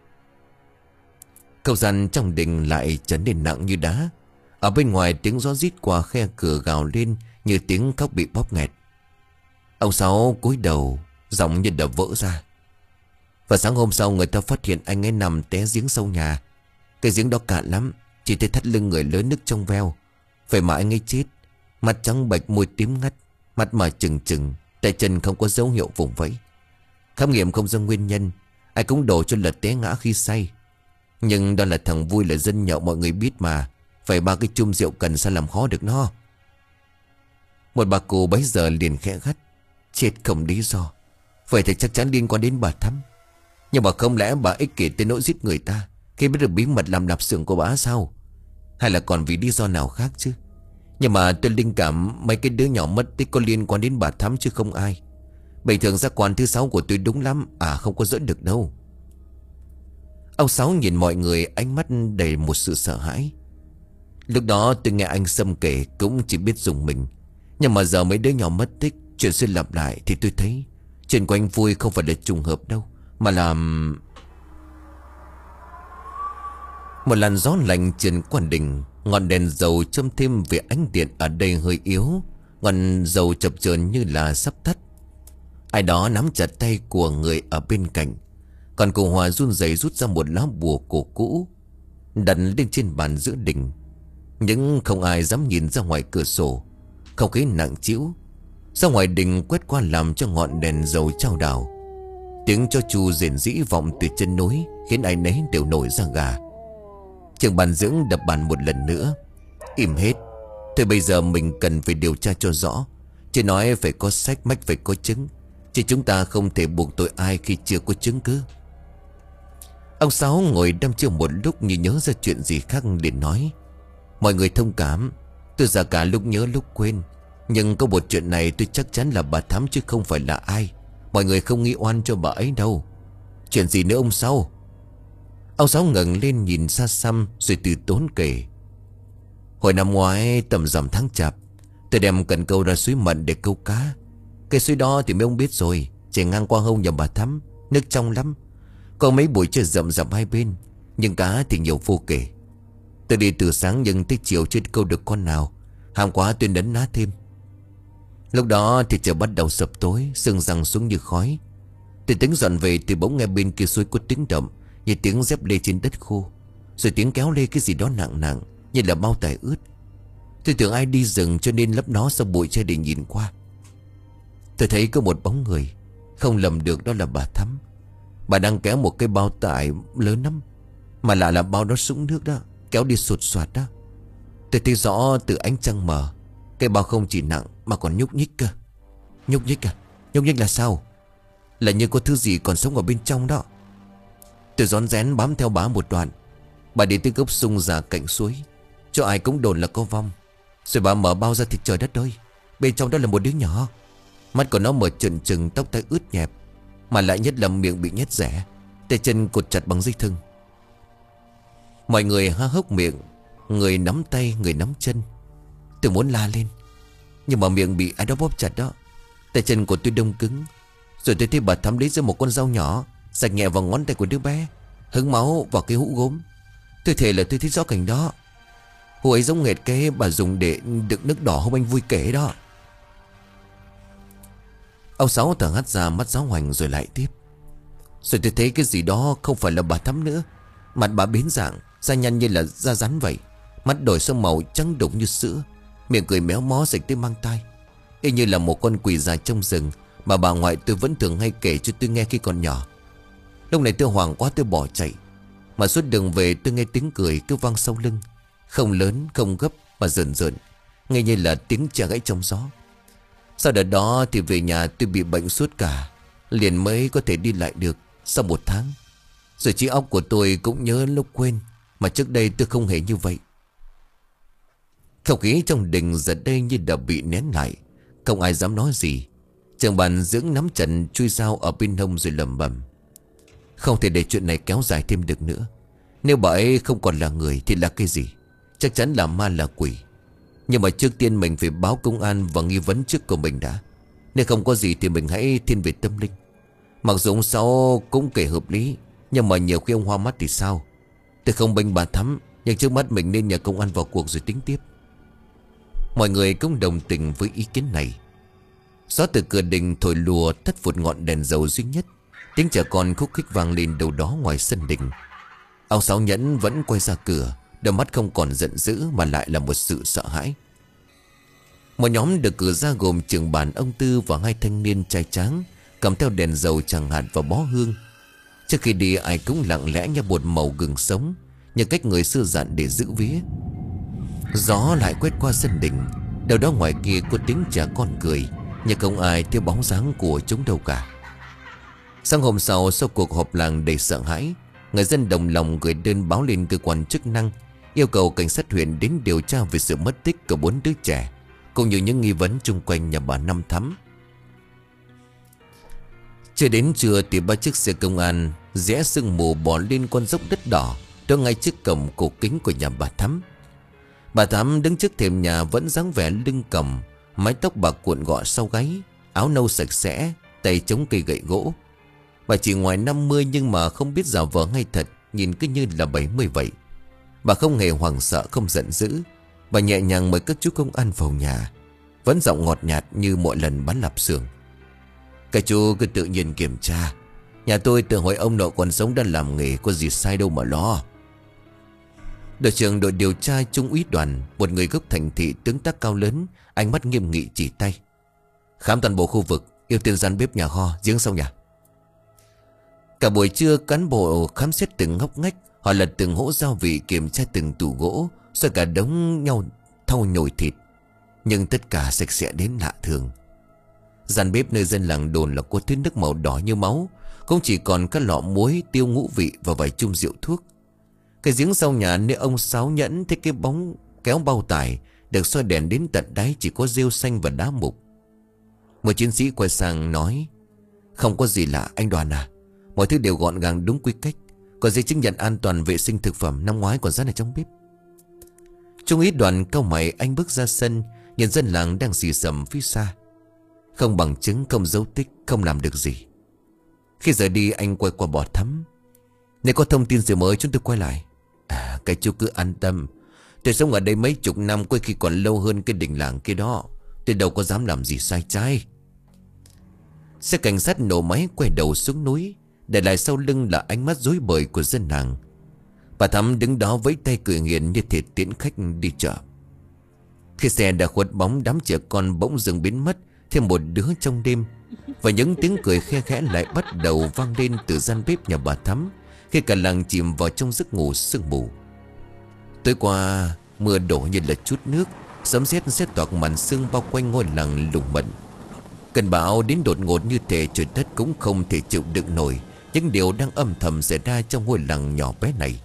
Câu gian trong đình lại trở nên nặng như đá. Ở bên ngoài tiếng gió rít qua khe cửa gào lên như tiếng khóc bị bóp nghẹt. Ông Sáu cúi đầu, giọng như đập vỡ ra. Và sáng hôm sau người ta phát hiện anh ấy nằm té giếng sâu nhà. Cái giếng đó cạn lắm, chỉ thấy thắt lưng người lớn nước trong veo. Vậy mà anh ấy chết, mặt trắng bệch, môi tím ngắt, mắt mà trừng trừng, tay chân không có dấu hiệu vùng vẫy. Khám nghiệm không ra nguyên nhân, ai cũng đổ cho là té ngã khi say. Nhưng đó là thằng Vui, là dân nhậu mọi người biết mà. Phải ba cái chum rượu cần sao làm khó được nó. Một bà cụ bấy giờ liền khẽ gắt: Chết không lý do. Vậy thì chắc chắn liên quan đến bà Thắm. Nhưng mà không lẽ bà ích kỷ tới nỗi giết người ta khi biết được bí mật làm lạp xưởng của bà sao? Hay là còn vì lý do nào khác chứ? Nhưng mà tôi linh cảm mấy cái đứa nhỏ mất tích có liên quan đến bà Thắm chứ không ai. Bình thường giác quan thứ sáu của tôi đúng lắm. À không có dẫn được đâu. Ông Sáu nhìn mọi người, ánh mắt đầy một sự sợ hãi. Lúc đó tôi nghe anh Sâm kể cũng chỉ biết dùng mình. Nhưng mà giờ mấy đứa nhỏ mất tích, chuyện xuyên lặp lại, thì tôi thấy chuyện của anh Vui không phải là trùng hợp đâu, mà là một làn gió lạnh truyền qua đình. Ngọn đèn dầu châm thêm về ánh điện ở đây hơi yếu, Ngọn dầu chập chờn như là sắp tắt. Ai đó nắm chặt tay của người ở bên cạnh. Còn cô Hòa run rẩy rút ra một lá bùa cổ cũ, đặt lên trên bàn giữa đình. Nhưng không ai dám nhìn ra ngoài cửa sổ. Không khí nặng trĩu. Ra ngoài đình quét qua làm cho ngọn đèn dầu chao đảo. Tiếng cho chu rền rĩ vọng từ chân núi, khiến ai nấy đều nổi da gà. Trưởng ban dưỡng đập bàn một lần nữa. Im hết. Thôi bây giờ mình cần phải điều tra cho rõ. Chỉ nói phải có sách mách, phải có chứng. Chứ chúng ta không thể buộc tội ai khi chưa có chứng cứ. Ông Sáu ngồi đăm chiêu một lúc như nhớ ra chuyện gì khác để nói. Mọi người thông cảm. Tôi già cả lúc nhớ lúc quên. Nhưng có một chuyện này tôi chắc chắn là bà Thắm chứ không phải là ai. Mọi người không nghi oan cho bà ấy đâu. Chuyện gì nữa ông Sáu? Ông Sáu ngẩng lên nhìn xa xăm rồi từ tốn kể. Hồi năm ngoái tầm rằm tháng chạp, tôi đem cần câu ra suối Mận để câu cá. Cái suối đó thì mấy ông biết rồi, chảy ngang qua hông nhà bà Thắm. Nước trong lắm. Có mấy bụi trời rậm rậm hai bên, nhưng cá thì nhiều vô kể. Tôi đi từ sáng nhưng tới chiều chưa câu được con nào. Ham quá tôi nấn ná thêm. Lúc đó thì trời bắt đầu sập tối, sương giăng xuống như khói. Tôi tính dọn về thì bỗng nghe bên kia suối có tiếng động, như tiếng dép lê trên đất khô. Rồi tiếng kéo lê cái gì đó nặng nặng, như là bao tải ướt. Tôi tưởng ai đi rừng cho nên lấp nó sau bụi tre để nhìn qua. Tôi thấy có một bóng người. Không lầm được, đó là bà Thắm. Bà đang kéo một cái bao tải lớn lắm. Mà lạ là bao đó sũng nước đó, kéo đi sột soạt đó. Tôi thấy rõ từ ánh trăng mờ. Cái bao không chỉ nặng mà còn nhúc nhích cơ. Nhúc nhích à? Nhúc nhích là sao? Là như có thứ gì còn sống ở bên trong đó. Tôi rón rén bám theo bà một đoạn. Bà đi tới gốc sung già cạnh suối. Cho ai cũng đồn là có vong. Rồi bà mở bao ra thì trời đất ơi, bên trong đó là một đứa nhỏ. Mắt của nó mở trừng trừng, tóc tai ướt nhẹp. Mà lại nhất là miệng bị nhét rẻ, tay chân cột chặt bằng dây thừng. Mọi người há hốc miệng, người nắm tay, người nắm chân. Tôi muốn la lên, nhưng mà miệng bị ai đó bóp chặt đó. Tay chân của tôi đông cứng. Rồi tôi thấy bà Thắm lấy ra một con dao nhỏ, rạch nhẹ vào ngón tay của đứa bé, hứng máu vào cái hũ gốm. Tôi thề là tôi thấy rõ cảnh đó. Hũ ấy giống hệt cái bà dùng để đựng nước đỏ hôm anh vui kể đó. Ông Sáu thở hắt ra, mắt giáo hoành rồi lại tiếp. Rồi tôi thấy cái gì đó không phải là bà Thắm nữa. Mặt bà biến dạng, da nhăn như là da rắn vậy. Mắt đổi sang màu trắng đục như sữa. Miệng cười méo mó rạch tới mang tai, y như là một con quỷ già trong rừng mà bà ngoại tôi vẫn thường hay kể cho tôi nghe khi còn nhỏ. Lúc này tôi hoảng quá, tôi bỏ chạy. Mà suốt đường về tôi nghe tiếng cười cứ vang sau lưng. Không lớn, không gấp mà rợn rợn, nghe như là tiếng chả gãy trong gió. Sau đợt đó thì về nhà tôi bị bệnh suốt cả, liền mới có thể đi lại được sau một tháng. Rồi trí óc của tôi cũng nhớ lúc quên, mà trước đây tôi không hề như vậy. Không khí trong đình giờ đây như đã bị nén lại. Không ai dám nói gì. Trưởng ban dưỡng nắm chặt chui dao ở bên hông rồi lẩm bẩm. Không thể để chuyện này kéo dài thêm được nữa. Nếu bà ấy không còn là người thì là cái gì? Chắc chắn là ma, là quỷ. Nhưng mà trước tiên mình phải báo công an và nghi vấn trước của mình đã. Nếu không có gì thì mình hãy thiên về tâm linh. Mặc dù ông Sáu cũng kể hợp lý, nhưng mà nhiều khi ông hoa mắt thì sao? Tôi không bênh bà Thắm, nhưng trước mắt mình nên nhờ công an vào cuộc rồi tính tiếp. Mọi người cũng đồng tình với ý kiến này. Gió từ cửa đình thổi lùa tắt phụt ngọn đèn dầu duy nhất. Tiếng trẻ con khúc khích vang lên đâu đó ngoài sân đình. Ông Sáu Nhẫn vẫn quay ra cửa, đôi mắt không còn giận dữ mà lại là một sự sợ hãi. Một nhóm được cử ra gồm trưởng bản ông Tư và hai thanh niên trai tráng, cầm theo đèn dầu chẳng hạt và bó hương. Trước khi đi ai cũng lặng lẽ nhai bột màu gừng sống, như cách người xưa dặn để giữ vía. Gió lại quét qua sân đình. Đâu đó ngoài kia có tiếng trẻ con cười, nhưng không ai thấy bóng dáng của chúng đâu cả. Sáng hôm sau, sau cuộc họp làng đầy sợ hãi, người dân đồng lòng gửi đơn báo lên cơ quan chức năng, yêu cầu cảnh sát huyện đến điều tra về sự mất tích của bốn đứa trẻ, cũng như những nghi vấn chung quanh nhà bà Năm Thắm. Chưa đến trưa thì ba chiếc xe công an rẽ sương mù bỏ lên con dốc đất đỏ đó ngay trước cổng cổ kính của nhà bà Thắm. Bà Thắm đứng trước thềm nhà vẫn dáng vẻ lưng còng, mái tóc bạc cuộn gọn sau gáy, áo nâu sạch sẽ, tay chống cây gậy gỗ. Bà chỉ ngoài năm mươi nhưng mà không biết giả vờ hay thật, nhìn cứ như là bảy mươi vậy. Bà không hề hoảng sợ, không giận dữ. Bà nhẹ nhàng mời các chú công an vào nhà. Vẫn giọng ngọt nhạt như mọi lần bắn lạp xưởng. Các chú cứ tự nhiên kiểm tra. Nhà tôi từ hồi ông nội còn sống đã làm nghề, có gì sai đâu mà lo. Đội trưởng đội điều tra Trung úy Đoàn, một người gốc thành thị, tướng tá cao lớn, ánh mắt nghiêm nghị chỉ tay. Khám toàn bộ khu vực, ưu tiên gian bếp, nhà kho, giếng sông nhà. Cả buổi trưa cán bộ khám xét từng ngóc ngách. Họ lật từng hũ gia vị, kiểm tra từng tủ gỗ, rồi cả đống nhau thau nhồi thịt. Nhưng tất cả sạch sẽ đến lạ thường. Gian bếp nơi dân làng đồn là có thứ nước màu đỏ như máu, cũng chỉ còn các lọ muối, tiêu ngũ vị và vài chung rượu thuốc. Cái giếng sau nhà nơi ông Sáu Nhẫn thấy cái bóng kéo bao tải được soi đèn đến tận đáy, chỉ có rêu xanh và đá mục. Một chiến sĩ quay sang nói: Không có gì lạ anh Đoàn à, mọi thứ đều gọn gàng đúng quy cách. Có giấy chứng nhận an toàn vệ sinh thực phẩm năm ngoái còn dán ở trong bếp. Trung úy Đoàn cau mày, anh bước ra sân, nhìn dân làng đang xì xầm phía xa. Không bằng chứng, không dấu tích, không làm được gì. Khi rời đi anh quay qua Bò Thắm: Nếu có thông tin gì mới chúng tôi quay lại. À, cái chú cứ an tâm. Tôi sống ở đây mấy chục năm, có khi còn lâu hơn cái đình làng kia đó. Tôi đâu có dám làm gì sai trái. Xe cảnh sát nổ máy quay đầu xuống núi, để lại sau lưng là ánh mắt rối bời của dân làng. Bà Thắm đứng đó với tay cười nghiền như thể tiễn khách đi chợ. Khi xe đã khuất bóng, đám trẻ con bỗng dừng biến mất thêm một đứa trong đêm. Và những tiếng cười khe khẽ lại bắt đầu vang lên từ gian bếp nhà bà Thắm, khi cả làng chìm vào trong giấc ngủ sương mù. Tối qua mưa đổ như là chút nước, sấm sét sét toạc màn sương bao quanh ngôi làng lùng mẫn. Cơn bão đến đột ngột như thể trời đất cũng không thể chịu đựng nổi những điều đang âm thầm xảy ra trong ngôi làng nhỏ bé này.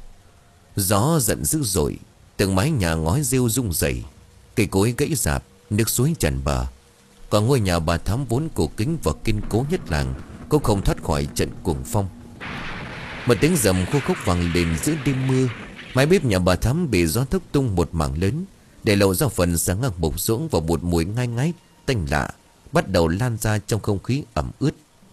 Gió giận dữ dội, từng mái nhà ngói rêu rung rẩy, cây cối gãy rạp, nước suối tràn bờ. Còn ngôi nhà bà Thắm vốn cổ kính và kiên cố nhất làng cũng không thoát khỏi trận cuồng phong. Một tiếng rầm khô khốc vang lên giữa đêm mưa. Mái bếp nhà bà Thắm bị gió thốc tung một mảng lớn, để lộ ra phần sáng ngang bộc rỗng, và một mùi ngai ngái tanh lạ bắt đầu lan ra trong không khí ẩm ướt.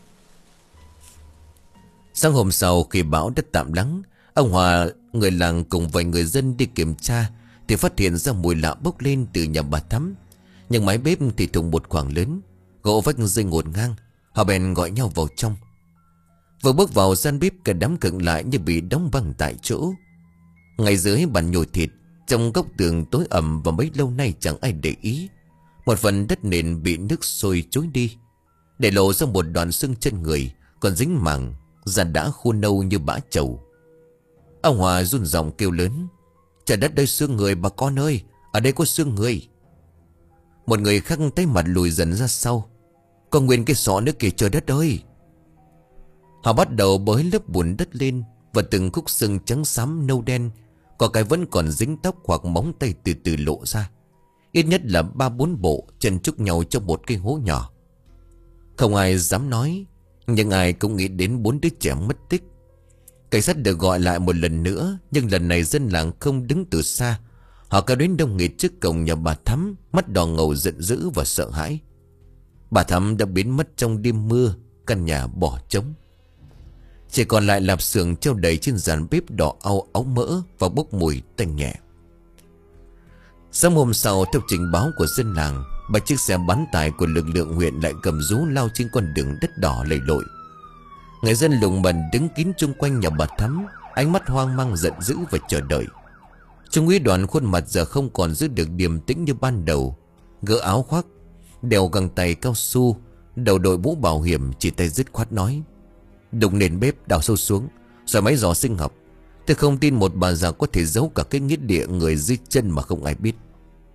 Sáng hôm sau, khi bão đất tạm lắng, ông Hòa, người làng cùng vài người dân đi kiểm tra thì phát hiện ra mùi lạ bốc lên từ nhà bà Thắm. Nhưng mái bếp thì thùng một khoảng lớn, gỗ vách rơi ngổn ngang. Họ bèn gọi nhau vào trong. Vừa bước vào gian bếp, cả đám khựng lại như bị đóng băng tại chỗ. Ngay dưới bàn nhồi thịt, trong góc tường tối ẩm và mấy lâu nay chẳng ai để ý, một phần đất nền bị nước sôi trôi đi, để lộ ra một đoạn xương chân người còn dính màng, da đã khô nâu như bã trầu. Ông Hòa run giọng kêu lớn: Trời đất ơi, xương người bà con ơi, ở đây có xương người. Một người khác tay mặt lùi dần ra sau: Có nguyên cái sọ nữa kìa, trời đất ơi. Họ bắt đầu bới lớp bùn đất lên, và từng khúc xương trắng xám nâu đen, có cái vẫn còn dính tóc hoặc móng tay từ từ lộ ra. Ít nhất là ba bốn bộ chân chúc nhau trong một cái hố nhỏ. Không ai dám nói, nhưng ai cũng nghĩ đến bốn đứa trẻ mất tích. Cảnh sát được gọi lại một lần nữa, nhưng lần này dân làng không đứng từ xa. Họ kéo đến đông nghịt trước cổng nhà bà Thắm, mắt đỏ ngầu giận dữ và sợ hãi. Bà Thắm đã biến mất trong đêm mưa, căn nhà bỏ trống. Chỉ còn lại lạp xưởng treo đầy trên dàn bếp đỏ au áo mỡ và bốc mùi tanh nhẹ. Sáng hôm sau, theo trình báo của dân làng, ba chiếc xe bán tải của lực lượng huyện lại cầm rú lao trên con đường đất đỏ lầy lội. Người dân lùng bần đứng kín chung quanh nhà bà Thắm, ánh mắt hoang mang giận dữ và chờ đợi. Trung úy Đoàn khuôn mặt giờ không còn giữ được điềm tĩnh như ban đầu, gỡ áo khoác, đeo găng tay cao su, đầu đội mũ bảo hiểm, chỉ tay dứt khoát nói: Đục nền bếp, đào sâu xuống, rồi máy dò sinh học. Tôi không tin một bà già có thể giấu cả cái nghĩa địa người dưới chân mà không ai biết.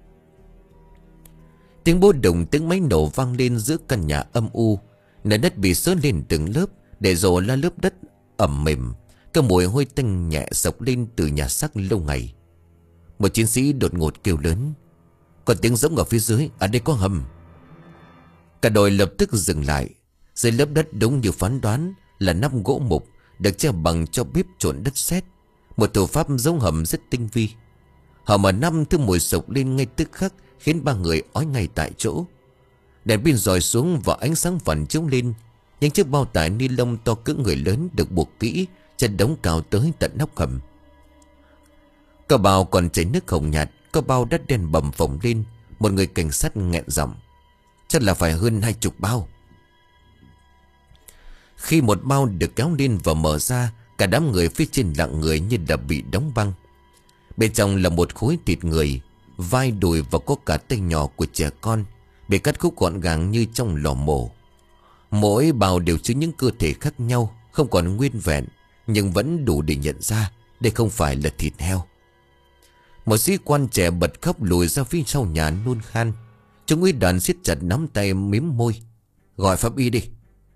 Tiếng bố đùng, tiếng máy nổ vang lên giữa căn nhà âm u. Nền đất bị xới lên từng lớp, để rồi là lớp đất ẩm mềm. Cái mùi hôi tanh nhẹ sộc lên từ nhà xác lâu ngày. Một chiến sĩ đột ngột kêu lớn: Còn tiếng rỗng ở phía dưới, ở đây có hầm. Cả đội lập tức dừng lại. Dưới lớp đất đúng như phán đoán là nắp gỗ mục được che bằng cho bếp trộn đất sét, một thủ pháp giống hầm rất tinh vi. Họ mở năm thứ mùi sộc lên ngay tức khắc, khiến ba người ói ngay tại chỗ. Đèn pin dọi xuống và ánh sáng phản chiếu lên những chiếc bao tải ni lông to cỡ người lớn được buộc kỹ chất đống cao tới tận nóc hầm. Có bao còn chảy nước hồng nhạt, có bao đất đen bầm phồng lên, Một người cảnh sát nghẹn giọng: chắc là phải hơn hai chục bao. Khi một bao được kéo lên và mở ra, cả đám người phía trên lặng người như đã bị đóng băng. Bên trong là một khối thịt người, vai đùi và có cả tay nhỏ của trẻ con, bị cắt khúc gọn gàng như trong lò mổ. Mỗi bao đều chứa những cơ thể khác nhau, không còn nguyên vẹn, nhưng vẫn đủ để nhận ra đây không phải là thịt heo. Một sĩ quan trẻ bật khóc lùi ra phía sau nhà nôn khan. Trung úy Đoàn siết chặt nắm tay mím môi: gọi pháp y đi.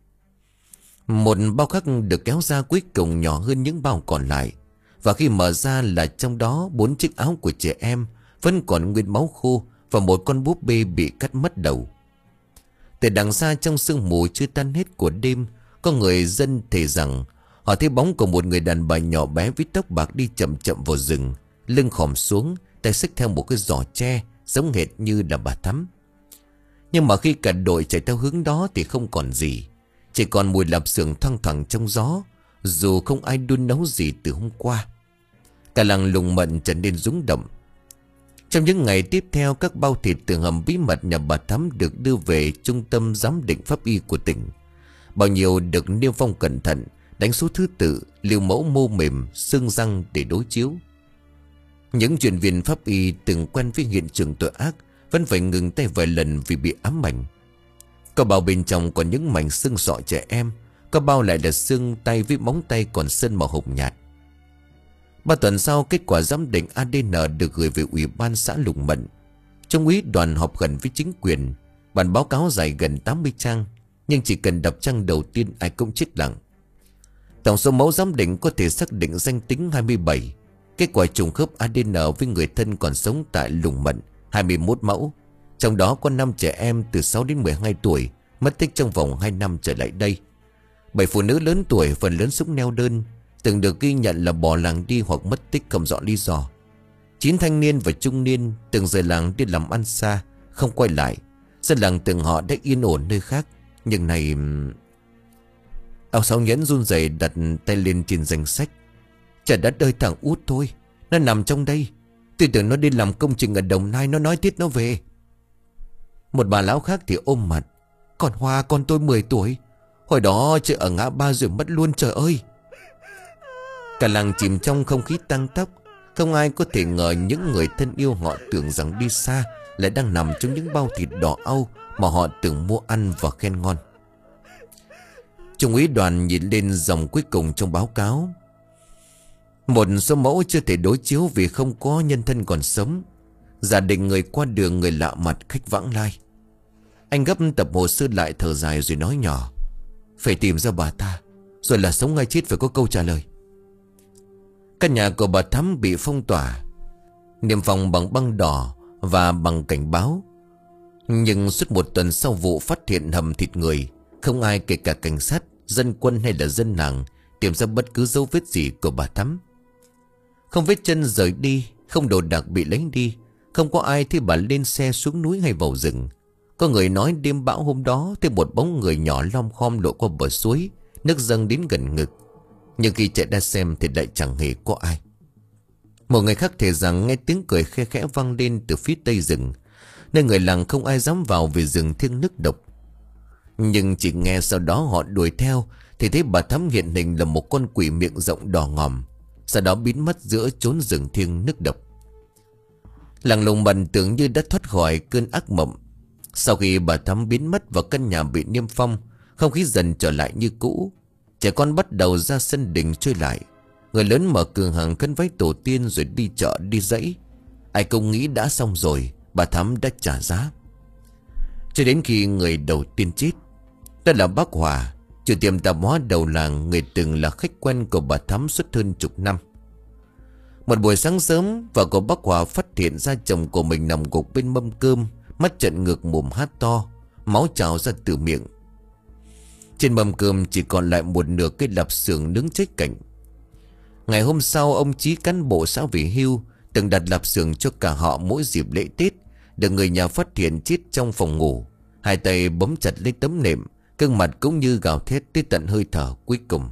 Một bao khác được kéo ra, cuối cùng nhỏ hơn những bao còn lại. Và khi mở ra là trong đó bốn chiếc áo của trẻ em vẫn còn nguyên máu khô, và một con búp bê bị cắt mất đầu. Từ đằng xa trong sương mù chưa tan hết của đêm, có người dân thề rằng họ thấy bóng của một người đàn bà nhỏ bé với tóc bạc đi chậm chậm vào rừng, lưng khòm xuống, tay xách theo một cái giỏ tre giống hệt như là bà Thắm. Nhưng mà khi cả đội chạy theo hướng đó thì không còn gì, chỉ còn mùi lạp xưởng thoang thoảng trong gió, dù không ai đun nấu gì từ hôm qua. Cả làng Lùng Mận trở nên rúng động. Trong những ngày tiếp theo, các bao thịt từ hầm bí mật nhà bà Thắm được đưa về trung tâm giám định pháp y của tỉnh. Bao nhiêu được niêm phong cẩn thận, đánh số thứ tự, lưu mẫu mô mềm, xương răng để đối chiếu. Những chuyên viên pháp y từng quen với hiện trường tội ác vẫn phải ngừng tay vài lần vì bị ám ảnh. Có bao bên trong còn những mảnh xương sọ trẻ em, có bao lại là xương tay với móng tay còn sơn màu hồng nhạt. Ba tuần sau, kết quả giám định a đê en được gửi về ủy ban xã Lùng Mận. Trung úy Đoàn họp khẩn với chính quyền. Bản báo cáo dài gần tám mươi trang, nhưng chỉ cần đọc trang đầu tiên ai cũng chết lặng. Tổng số mẫu giám định có thể xác định danh tính hai mươi bảy. Kết quả trùng khớp a đê en với người thân còn sống tại Lùng Mận hai mươi mốt mẫu. Trong đó có năm trẻ em từ sáu đến mười hai tuổi mất tích trong vòng hai năm trở lại đây. bảy phụ nữ lớn tuổi, phần lớn sống neo đơn, từng được ghi nhận là bỏ làng đi hoặc mất tích không rõ lý do. chín thanh niên và trung niên từng rời làng đi làm ăn xa, không quay lại. Dân làng từng họ đã yên ổn nơi khác. Nhưng này... Áo Sáu Nhẫn run rẩy đặt tay lên trên danh sách. Trời đất ơi, thằng út thôi, nó nằm trong đây. Tôi tưởng nó đi làm công trình ở Đồng Nai, nó nói tiết nó về. Một bà lão khác thì ôm mặt: còn Hoa con tôi mười tuổi, hồi đó chơi ở ngã ba rồi mất luôn, trời ơi. Cả làng chìm trong không khí tăng tốc. Không ai có thể ngờ những người thân yêu họ tưởng rằng đi xa lại đang nằm trong những bao thịt đỏ au mà họ từng mua ăn và khen ngon. Trung úy Đoàn nhìn lên dòng cuối cùng trong báo cáo: một số mẫu chưa thể đối chiếu vì không có nhân thân còn sống. Gia đình người qua đường, người lạ mặt, khách vãng lai. Anh gấp tập hồ sơ lại, thở dài rồi nói nhỏ: phải tìm ra bà ta, rồi là sống hay chết phải có câu trả lời. Căn nhà của bà Thắm bị phong tỏa, niêm phong bằng băng đỏ và bằng cảnh báo. Nhưng suốt một tuần sau vụ phát hiện hầm thịt người, không ai, kể cả cảnh sát, dân quân hay là dân làng, tìm ra bất cứ dấu vết gì của bà Thắm. Không vết chân rời đi, không đồ đạc bị lấy đi, không có ai thấy bà lên xe xuống núi hay vào rừng. Có người nói đêm bão hôm đó thấy một bóng người nhỏ lom khom lộ qua bờ suối, nước dâng đến gần ngực. Nhưng khi chạy ra xem thì lại chẳng hề có ai. Một người khác thề rằng nghe tiếng cười khe khẽ vang lên từ phía tây rừng, nên người làng không ai dám vào vì rừng thiêng nước độc. Nhưng chỉ nghe sau đó họ đuổi theo thì thấy bà Thắm hiện hình là một con quỷ miệng rộng đỏ ngòm, sau đó biến mất giữa chốn rừng thiêng nước độc. Làng Lùng Mận tưởng như đã thoát khỏi cơn ác mộng. Sau khi bà Thắm biến mất và căn nhà bị niêm phong, không khí dần trở lại như cũ. Trẻ con bắt đầu ra sân đình chơi lại. Người lớn mở cửa hàng khấn vái tổ tiên rồi đi chợ đi dãy. Ai cũng nghĩ đã xong rồi, bà Thắm đã trả giá. Cho đến khi người đầu tiên chết, đó là bác Hòa, chủ tiệm tạp hóa đầu làng, người từng là khách quen của bà Thắm suốt hơn chục năm. Một buổi sáng sớm, vợ của bác Hòa phát hiện ra chồng của mình nằm gục bên mâm cơm, mắt trợn ngược, mồm há to, máu trào ra từ miệng. Trên mâm cơm chỉ còn lại một nửa cây lạp xưởng nướng cháy cạnh. Ngày hôm sau, ông Chí, cán bộ xã về hưu, từng đặt lạp xưởng cho cả họ mỗi dịp lễ Tết, được người nhà phát hiện chết trong phòng ngủ, hai tay bấm chặt lấy tấm nệm, gương mặt cũng như gào thét tới tận hơi thở cuối cùng.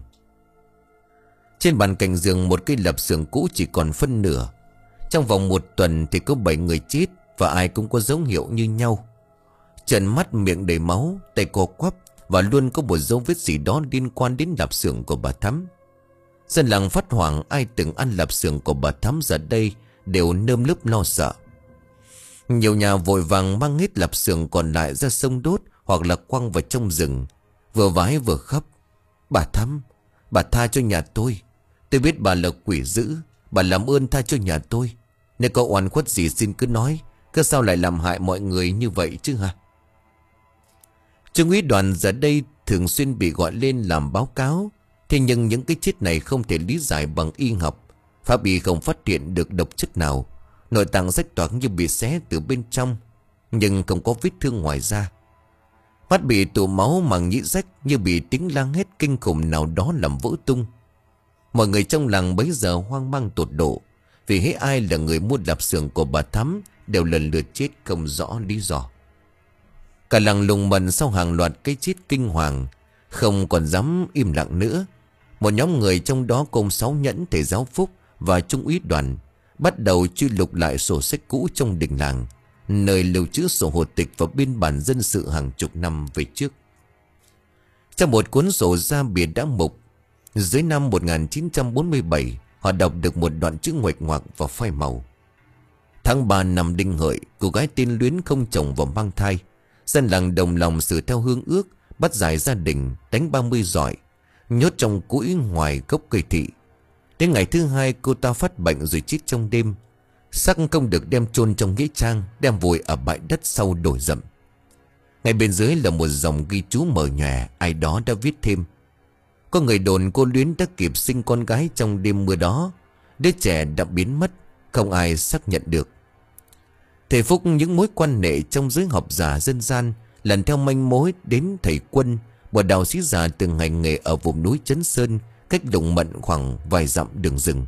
Trên bàn cạnh giường, một cây lạp xưởng cũ chỉ còn phân nửa. Trong vòng một tuần thì có bảy người chết và ai cũng có dấu hiệu như nhau. Trần mắt miệng đầy máu, tay co quắp, và luôn có một dấu vết gì đó liên quan đến lạp xưởng của bà Thắm. Dân làng phát hoảng, ai từng ăn lạp xưởng của bà Thắm giờ đây đều nơm nớp lo sợ. Nhiều nhà vội vàng mang hết lạp xưởng còn lại ra sông đốt hoặc là quăng vào trong rừng, vừa vái vừa khóc. Bà Thắm, bà tha cho nhà tôi. Tôi biết bà là quỷ dữ, bà làm ơn tha cho nhà tôi. Nếu có oan khuất gì xin cứ nói, cứ sao lại làm hại mọi người như vậy chứ hả? Trung úy Đoàn giờ đây thường xuyên bị gọi lên làm báo cáo. Thế nhưng những cái chết này không thể lý giải bằng y học. Pháp y không phát hiện được độc chất nào. Nội tạng rách toạc như bị xé từ bên trong, nhưng không có vết thương ngoài da. Mắt bị tụ máu, màng nhĩ rách như bị tiếng la hét kinh khủng nào đó làm vỡ tung. Mọi người trong làng bấy giờ hoang mang tột độ, vì hết ai là người mua lạp xưởng của bà Thắm đều lần lượt chết không rõ lý do. Cả làng lùng bần sau hàng loạt cái chết kinh hoàng, không còn dám im lặng nữa. Một nhóm người trong đó gồm sáu nhẫn thầy giáo Phúc và Trung úy Đoàn bắt đầu truy lục lại sổ sách cũ trong đình làng, nơi lưu trữ sổ hộ tịch và biên bản dân sự hàng chục năm về trước. Trong một cuốn sổ da bìa đã mục, dưới năm một nghìn chín trăm bốn mươi bảy, họ đọc được một đoạn chữ nguệch ngoạc và phai màu. Tháng ba năm Đinh Hợi, cô gái tên Luyến không chồng và mang thai. Dân làng đồng lòng xử theo hương ước, bắt giải gia đình, đánh ba mươi giỏi, nhốt trong cũi ngoài gốc cây thị. Đến ngày thứ hai cô ta phát bệnh rồi chết trong đêm. Xác không được đem chôn trong nghĩa trang, đem vùi ở bãi đất sau đồi rậm. Ngay bên dưới là một dòng ghi chú mờ nhòe, ai đó đã viết thêm: có người đồn cô Luyến đã kịp sinh con gái trong đêm mưa đó. Đứa trẻ đã biến mất, không ai xác nhận được. Thầy Phúc những mối quan hệ trong giới học giả dân gian lần theo manh mối đến thầy Quân, một đạo sĩ già từng hành nghề ở vùng núi Trấn Sơn, cách Đồng Mận khoảng vài dặm đường rừng.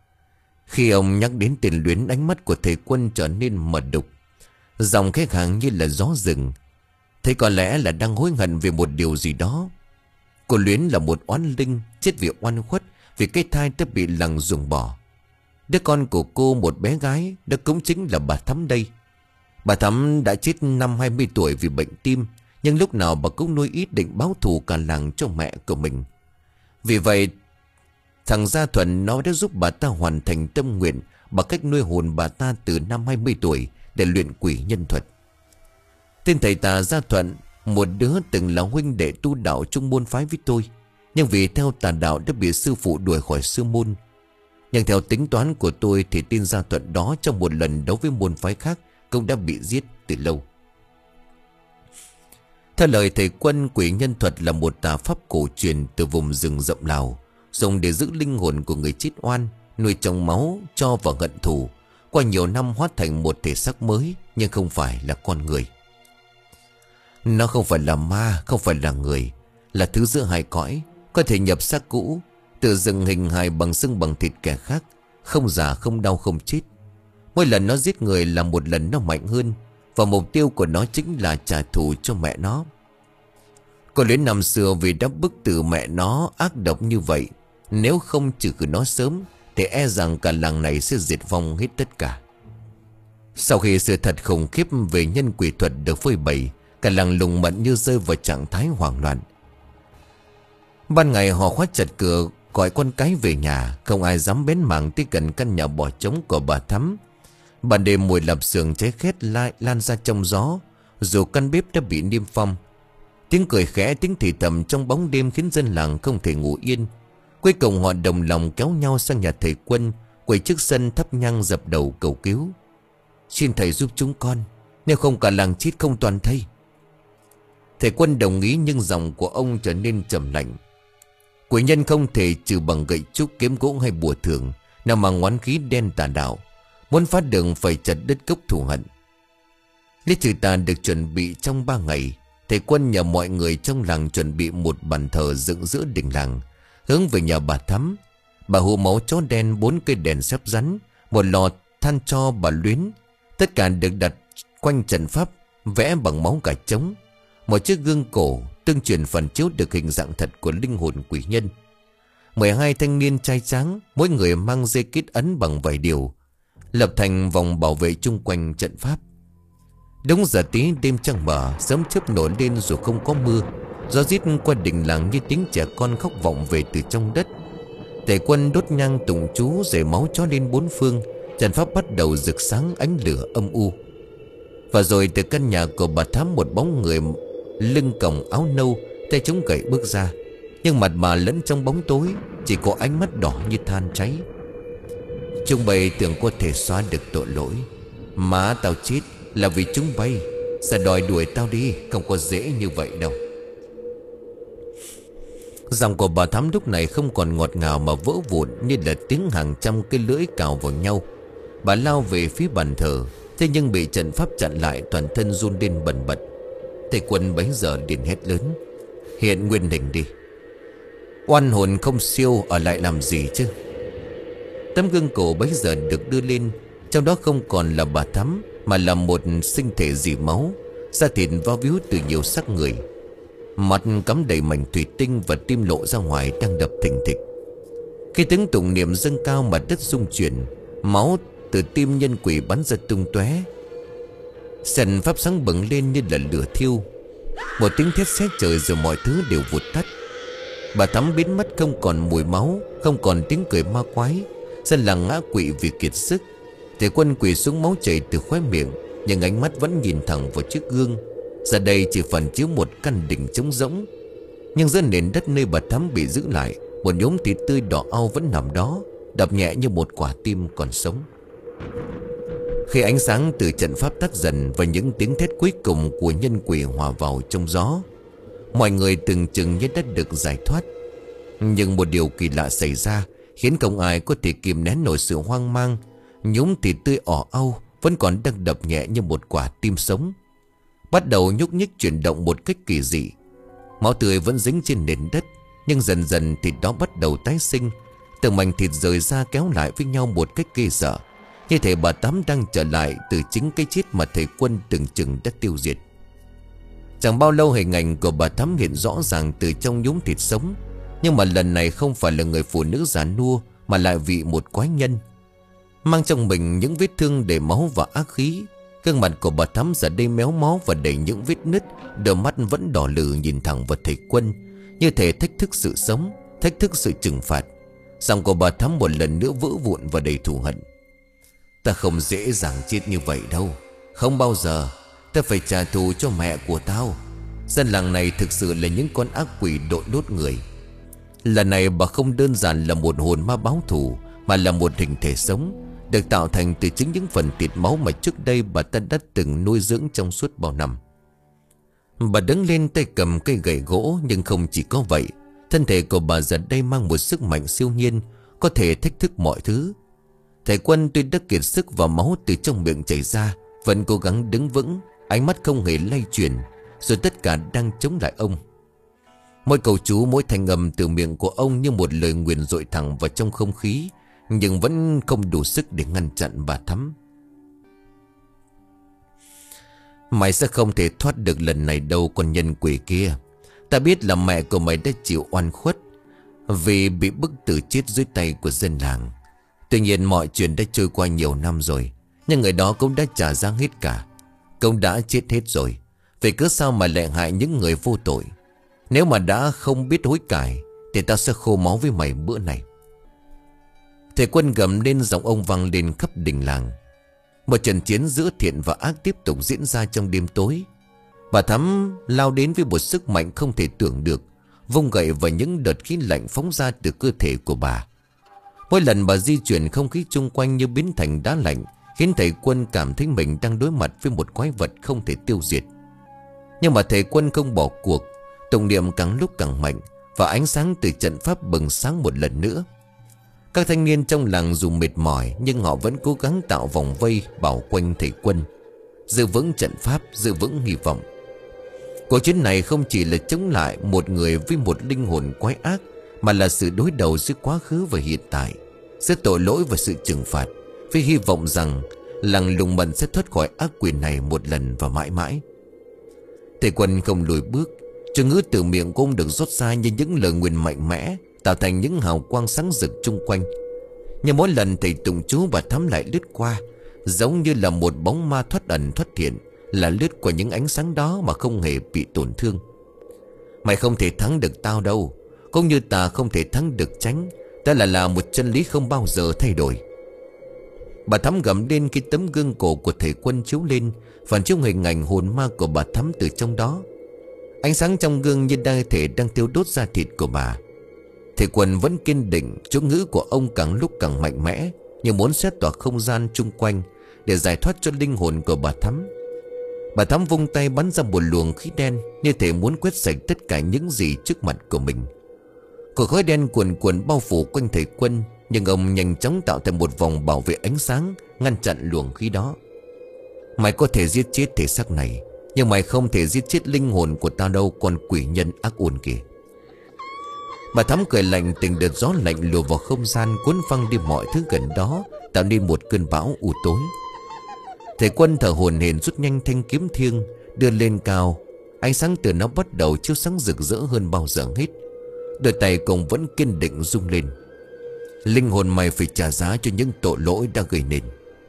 Khi ông nhắc đến tên Luyến, ánh mắt của thầy Quân trở nên mờ đục, dòng khẽ khàng như là gió rừng. Thế có lẽ là đang hối hận về một điều gì đó. Cô Luyến là một oán linh, chết vì oan khuất, vì cái thai đã bị làng ruồng bỏ. Đứa con của cô, một bé gái, đó cũng chính là bà Thắm đây. Bà Thắm đã chết năm hai mươi tuổi vì bệnh tim, nhưng lúc nào bà cũng nuôi ý định báo thù cả làng cho mẹ của mình. Vì vậy thằng Gia Thuận nó đã giúp bà ta hoàn thành tâm nguyện bằng cách nuôi hồn bà ta từ năm hai mươi tuổi để luyện quỷ nhân thuật. Tên thầy tà Gia Thuận, một đứa từng là huynh đệ tu đạo trong môn phái với tôi, nhưng vì theo tà đạo đã bị sư phụ đuổi khỏi sư môn. Nhưng theo tính toán của tôi thì tên Gia Thuận đó trong một lần đấu với môn phái khác cũng đã bị giết từ lâu. Theo lời thầy Quân, quỷ nhân thuật là một tà pháp cổ truyền từ vùng rừng rậm Lào, dùng để giữ linh hồn của người chết oan, nuôi trong máu, cho vào hận thù, qua nhiều năm hóa thành một thể xác mới, nhưng không phải là con người. Nó không phải là ma, không phải là người, là thứ giữa hai cõi, có thể nhập xác cũ, tự dựng hình hài bằng xương bằng thịt kẻ khác, không già không đau không chết. Mỗi lần nó giết người là một lần nó mạnh hơn, và mục tiêu của nó chính là trả thù cho mẹ nó. Cô Luyến năm xưa vì đã bức tử mẹ nó ác độc như vậy, nếu không trừ khử nó sớm thì e rằng cả làng này sẽ diệt vong hết tất cả. Sau khi sự thật khủng khiếp về nhân quỷ thuật được phơi bày, cả làng Lùng Mận như rơi vào trạng thái hoảng loạn. Ban ngày họ khóa chặt cửa, gọi con cái về nhà, không ai dám bén mảng tới gần căn nhà bỏ trống của bà Thắm. Ban đêm mùi lạp xưởng cháy khét lại lan ra trong gió, dù căn bếp đã bị niêm phong. Tiếng cười khẽ, tiếng thì thầm trong bóng đêm khiến dân làng không thể ngủ yên. Cuối cùng họ đồng lòng kéo nhau sang nhà thầy Quân, quỳ trước sân thắp nhang dập đầu cầu cứu: xin thầy giúp chúng con, nếu không cả làng chết không toàn thây. Thầy Quân đồng ý, nhưng giọng của ông trở nên trầm lạnh. Quỷ nhân không thể trừ bằng gậy trúc, kiếm gỗ hay bùa thường, nào mà ngoán khí đen tà đạo. Muốn phát đường phải chặt đứt gốc thù hận. Lễ trừ tà được chuẩn bị trong ba ngày. Thầy Quân nhờ mọi người trong làng chuẩn bị một bàn thờ dựng giữa đình làng, hướng về nhà bà Thắm. Bà hù máu chó đen, bốn cây đèn xếp rắn, một lò than cho bà Luyến. Tất cả được đặt quanh trận pháp vẽ bằng máu gà trống. Một chiếc gương cổ tương truyền phản chiếu được hình dạng thật của linh hồn quỷ nhân. Mười hai thanh niên trai tráng, mỗi người mang dây kết ấn bằng vải điều, lập thành vòng bảo vệ chung quanh trận pháp. Đúng giờ tí đêm trăng mở, sớm chớp nổi lên dù không có mưa. Gió rít qua đình làng như tiếng trẻ con khóc vọng về từ trong đất. Thầy Quân đốt nhang tụng chú rải máu chó lên bốn phương. Trận pháp bắt đầu rực sáng ánh lửa âm u. Và rồi từ căn nhà của bà Thắm, một bóng người lưng còng áo nâu, tay chống gậy bước ra. Nhưng mặt bà lẫn trong bóng tối, chỉ có ánh mắt đỏ như than cháy. Chúng bay tưởng có thể xóa được tội lỗi. Má tao chết là vì chúng bay. Sẽ đòi đuổi tao đi, không có dễ như vậy đâu. Giọng của bà Thắm lúc này không còn ngọt ngào mà vỡ vụn, như là tiếng hàng trăm cái lưỡi cào vào nhau. Bà lao về phía bàn thờ, thế nhưng bị trận pháp chặn lại, toàn thân run lên bần bật. Thầy Quân bấy giờ liền hét lớn: hiện nguyên hình đi. Oan hồn không siêu ở lại làm gì chứ? Tấm gương cổ bấy giờ được đưa lên. Trong đó không còn là bà Thắm, mà là một sinh thể dì máu, da thịt va víu từ nhiều xác người. Mặt cắm đầy mảnh thủy tinh và tim lộ ra ngoài đang đập thình thịch. Khi tiếng tụng niệm dâng cao, mặt đất rung chuyển, máu từ tim nhân quỷ bắn ra tung tóe. Sần pháp sáng bừng lên như là lửa thiêu. Một tiếng thét xé trời rồi mọi thứ đều vụt tắt. Bà Thắm biến mất, không còn mùi máu, không còn tiếng cười ma quái. Dân làng ngã quỵ vì kiệt sức. Thầy Quân quỳ xuống, máu chảy từ khóe miệng, nhưng ánh mắt vẫn nhìn thẳng vào chiếc gương. Giờ đây chỉ phản chiếu một căn đỉnh trống rỗng. Nhưng dưới nền đất nơi bà Thắm bị giữ lại, một nhúm thịt tươi đỏ au vẫn nằm đó, đập nhẹ như một quả tim còn sống. Khi ánh sáng từ trận pháp tắt dần và những tiếng thét cuối cùng của nhân quỷ hòa vào trong gió, mọi người từng chừng như đã được giải thoát. Nhưng một điều kỳ lạ xảy ra, khiến không ai có thể kìm nén nổi sự hoang mang. Nhúm thịt tươi ỏ au vẫn còn đang đập nhẹ như một quả tim sống, bắt đầu nhúc nhích chuyển động một cách kỳ dị. Máu tươi vẫn dính trên nền đất, nhưng dần dần thịt đó bắt đầu tái sinh. Từng mảnh thịt rời ra kéo lại với nhau một cách ghê sợ, như thể bà Tám đang trở lại từ chính cái chết mà thầy Quân từng chừng đã tiêu diệt. Chẳng bao lâu hình ảnh của bà Thắm hiện rõ ràng từ trong nhúm thịt sống. Nhưng mà lần này không phải là người phụ nữ già nua, mà lại vị một quái nhân, mang trong mình những vết thương đầy máu và ác khí. Gương mặt của bà Thắm giờ đây méo mó và đầy những vết nứt, đôi mắt vẫn đỏ lừ nhìn thẳng vào thầy Quân, như thể thách thức sự sống, thách thức sự trừng phạt. Giọng của bà Thắm một lần nữa vỡ vụn và đầy thù hận: ta không dễ dàng chết như vậy đâu. Không bao giờ. Ta phải trả thù cho mẹ của tao. Dân làng này thực sự là những con ác quỷ đội đốt người. Lần này bà không đơn giản là một hồn ma báo thù, mà là một hình thể sống, được tạo thành từ chính những phần thịt máu mà trước đây bà ta đã từng nuôi dưỡng trong suốt bao năm. Bà đứng lên, tay cầm cây gậy gỗ. Nhưng không chỉ có vậy, thân thể của bà giờ đây mang một sức mạnh siêu nhiên, có thể thách thức mọi thứ. Thầy Quân tuy đã kiệt sức và máu từ trong miệng chảy ra, vẫn cố gắng đứng vững, ánh mắt không hề lay chuyển, rồi tất cả đang chống lại ông. Mỗi câu chú, mỗi thanh âm từ miệng của ông như một lời nguyền dội thẳng vào trong không khí, nhưng vẫn không đủ sức để ngăn chặn bà Thắm. Mày sẽ không thể thoát được lần này đâu con nhân quỷ kia. Ta biết là mẹ của mày đã chịu oan khuất vì bị bức tử chết dưới tay của dân làng. Tuy nhiên mọi chuyện đã trôi qua nhiều năm rồi, nhưng người đó cũng đã trả giá hết cả. Cũng đã chết hết rồi, vậy cớ sao mà lại hại những người vô tội? Nếu mà đã không biết hối cải thì ta sẽ khô máu với mày bữa này. Thầy Quân gầm lên, giọng ông vang lên khắp đình làng. Một trận chiến giữa thiện và ác tiếp tục diễn ra trong đêm tối. Bà Thắm lao đến với một sức mạnh không thể tưởng được, vung gậy và những đợt khí lạnh phóng ra từ cơ thể của bà. Mỗi lần bà di chuyển, không khí chung quanh như biến thành đá lạnh, khiến thầy Quân cảm thấy mình đang đối mặt với một quái vật không thể tiêu diệt. Nhưng mà thầy Quân không bỏ cuộc. Tụng niệm càng lúc càng mạnh, và ánh sáng từ trận pháp bừng sáng một lần nữa. Các thanh niên trong làng dù mệt mỏi, nhưng họ vẫn cố gắng tạo vòng vây bảo quanh thầy Quân, giữ vững trận pháp, giữ vững hy vọng. Cuộc chiến này không chỉ là chống lại một người với một linh hồn quái ác, mà là sự đối đầu giữa quá khứ và hiện tại, giữa tội lỗi và sự trừng phạt, với hy vọng rằng làng Lùng Mận sẽ thoát khỏi ác quyền này một lần và mãi mãi. Thầy Quân không lùi bước. Chữ ngữ từ miệng của ông được rót ra như những lời nguyền mạnh mẽ, tạo thành những hào quang sáng rực chung quanh. Nhưng mỗi lần thầy tụng chú, bà Thắm lại lướt qua, giống như là một bóng ma thoát ẩn thoát hiện, là lướt qua những ánh sáng đó mà không hề bị tổn thương. Mày không thể thắng được tao đâu, cũng như ta không thể thắng được Tránh. Ta là là một chân lý không bao giờ thay đổi. Bà Thắm gầm lên khi tấm gương cổ của thầy Quân chiếu lên, phản chiếu hình ảnh hồn ma của bà Thắm từ trong đó. Ánh sáng trong gương như đang thể đang thiêu đốt da thịt của bà. Thầy Quân vẫn kiên định, chú ngữ của ông càng lúc càng mạnh mẽ, như muốn xét tỏa không gian chung quanh để giải thoát cho linh hồn của bà Thắm. Bà Thắm vung tay bắn ra một luồng khí đen, như thể muốn quét sạch tất cả những gì trước mặt của mình. Cột khói đen cuồn cuộn bao phủ quanh thầy Quân, nhưng ông nhanh chóng tạo thành một vòng bảo vệ ánh sáng, ngăn chặn luồng khí đó. Mày có thể giết chết thể xác này, nhưng mày không thể giết chết linh hồn của tao đâu, con quỷ nhân ác ôn kìa. Bà Thắm cười lạnh, từng đợt gió lạnh lùa vào không gian, cuốn phăng đi mọi thứ gần đó, tạo nên một cơn bão u tối. Thầy Quân thở hổn hển rút nhanh thanh kiếm thiêng, đưa lên cao. Ánh sáng từ nó bắt đầu chiếu sáng rực rỡ hơn bao giờ hết. Đôi tay cũng vẫn kiên định rung lên. Linh hồn mày phải trả giá cho những tội lỗi đã gây nên.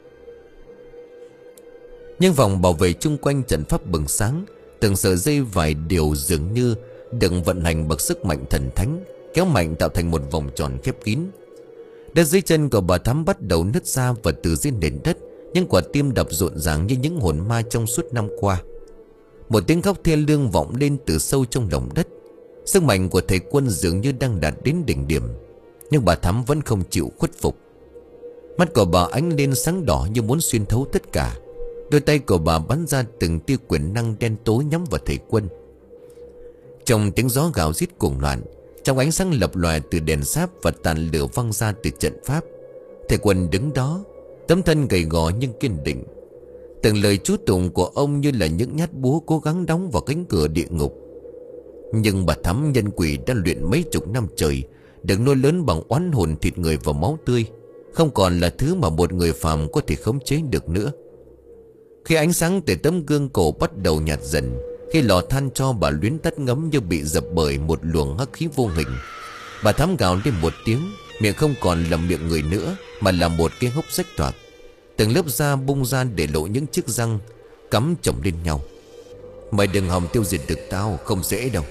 Nhưng vòng bảo vệ chung quanh trận pháp bừng sáng, từng sợi dây vài điều dường như được vận hành bằng sức mạnh thần thánh, kéo mạnh tạo thành một vòng tròn khép kín. Đất dưới chân của bà Thắm bắt đầu nứt ra, và từ dưới nền đất những quả tim đập rộn ràng như những hồn ma trong suốt năm qua. Một tiếng khóc thê lương vọng lên từ sâu trong lòng đất. Sức mạnh của thầy Quân dường như đang đạt đến đỉnh điểm, nhưng bà Thắm vẫn không chịu khuất phục. Mắt của bà ánh lên sáng đỏ như muốn xuyên thấu tất cả. Đôi tay của bà bắn ra từng tia quyền năng đen tối nhắm vào thầy Quân. Trong tiếng gió gào rít cuồng loạn, trong ánh sáng lập lòe từ đèn sáp và tàn lửa văng ra từ trận pháp, thầy Quân đứng đó, tấm thân gầy gò nhưng kiên định. Từng lời chú tụng của ông như là những nhát búa cố gắng đóng vào cánh cửa địa ngục. Nhưng bà Thắm nhân quỷ đã luyện mấy chục năm trời, được nuôi lớn bằng oán hồn thịt người và máu tươi, không còn là thứ mà một người phàm có thể khống chế được nữa. Khi ánh sáng từ tấm gương cổ bắt đầu nhạt dần, khi lò than cho bà luyến tắt ngấm như bị dập bởi một luồng hắc khí vô hình, bà Thắm gào lên một tiếng, miệng không còn là miệng người nữa, mà là một cái hốc rách toạc. Từng lớp da bung ra để lộ những chiếc răng cắm chồng lên nhau. Mày đừng hòng tiêu diệt được tao, không dễ đâu.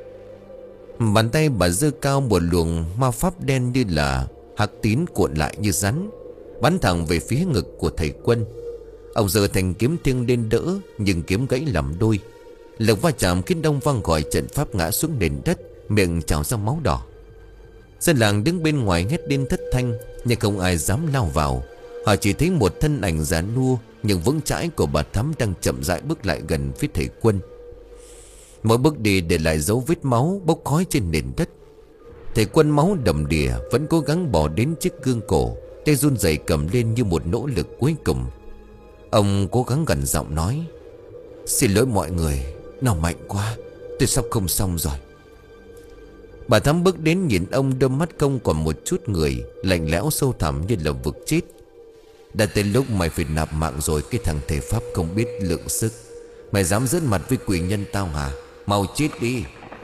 Bàn tay bà giơ cao một luồng ma pháp đen như là hắc tín cuộn lại như rắn, bắn thẳng về phía ngực của thầy Quân. Ông giơ thành kiếm thiêng lên đỡ, nhưng kiếm gãy làm đôi. Lực va chạm khiến đông vang gọi trận pháp ngã xuống nền đất, miệng trào ra máu đỏ. Dân làng đứng bên ngoài hét lên thất thanh, nhưng không ai dám lao vào. Họ chỉ thấy một thân ảnh già nua nhưng vững chãi của bà Thắm đang chậm rãi bước lại gần phía thầy Quân. Mỗi bước đi để lại dấu vết máu bốc khói trên nền đất. Thầy Quân máu đầm đìa vẫn cố gắng bỏ đến chiếc gương cổ, tay run rẩy cầm lên như một nỗ lực cuối cùng. Ông cố gắng gần giọng nói: "Xin lỗi mọi người, nó mạnh quá, tôi sắp không xong rồi." Bà Thắm bước đến nhìn ông, đôi mắt không còn một chút người, lạnh lẽo sâu thẳm như là vực chết. "Đã tới lúc mày phải nạp mạng rồi, cái thằng thể pháp không biết lượng sức. Mày dám giỡn mặt với quỷ nhân tao hả? Mau chết đi."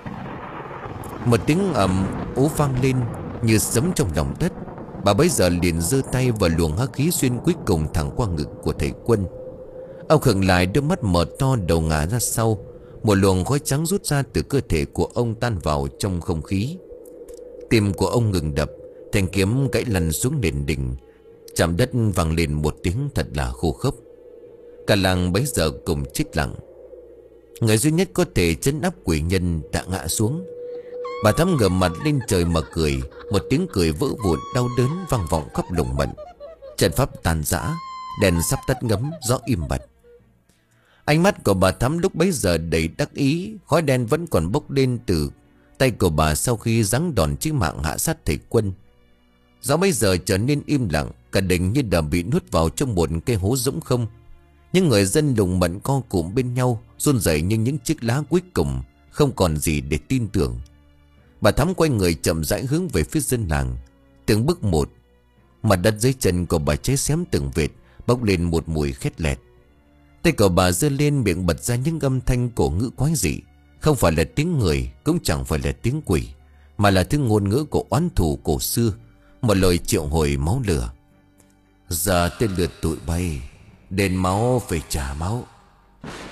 Một tiếng ầm ố vang lên như sấm trong lòng đất. Bà bấy giờ liền giơ tay và luồng hắc khí xuyên cuối cùng thẳng qua ngực của thầy Quân. Ông khựng lại, đôi mắt mở to, đầu ngả ra sau. Một luồng khói trắng rút ra từ cơ thể của ông, tan vào trong không khí. Tim của ông ngừng đập, thanh kiếm gãy lăn xuống nền đình, chạm đất vang lên một tiếng thật là khô khốc. Cả làng bấy giờ cùng chết lặng. Người duy nhất có thể trấn áp quỷ nhân đã ngã xuống. Bà Thắm ngửa mặt lên trời mà cười, một tiếng cười vỡ vụn đau đớn vang vọng khắp lồng mận. Trận pháp tàn rã, đèn sắp tắt ngấm, gió im bặt. Ánh mắt của bà Thắm lúc bấy giờ đầy đắc ý. Khói đen vẫn còn bốc lên từ tay của bà sau khi giáng đòn chí mạng hạ sát thầy Quân. Gió bấy giờ trở nên im lặng, cả đình như đã bị nuốt vào trong một cái hố rỗng không. Những người dân lùng mận co cụm bên nhau, run rẩy như những chiếc lá cuối cùng, không còn gì để tin tưởng. Bà Thắm quay người chậm rãi hướng về phía dân làng. Từng bước một, mặt đất dưới chân của bà cháy xém từng vệt, bốc lên một mùi khét lẹt. Tay của bà giơ lên, miệng bật ra những âm thanh cổ ngữ quái dị. Không phải là tiếng người, cũng chẳng phải là tiếng quỷ, mà là thứ ngôn ngữ của oán thù cổ xưa, một lời triệu hồi máu lửa. "Giờ tới lượt tụi bay, đền máu phải trả máu."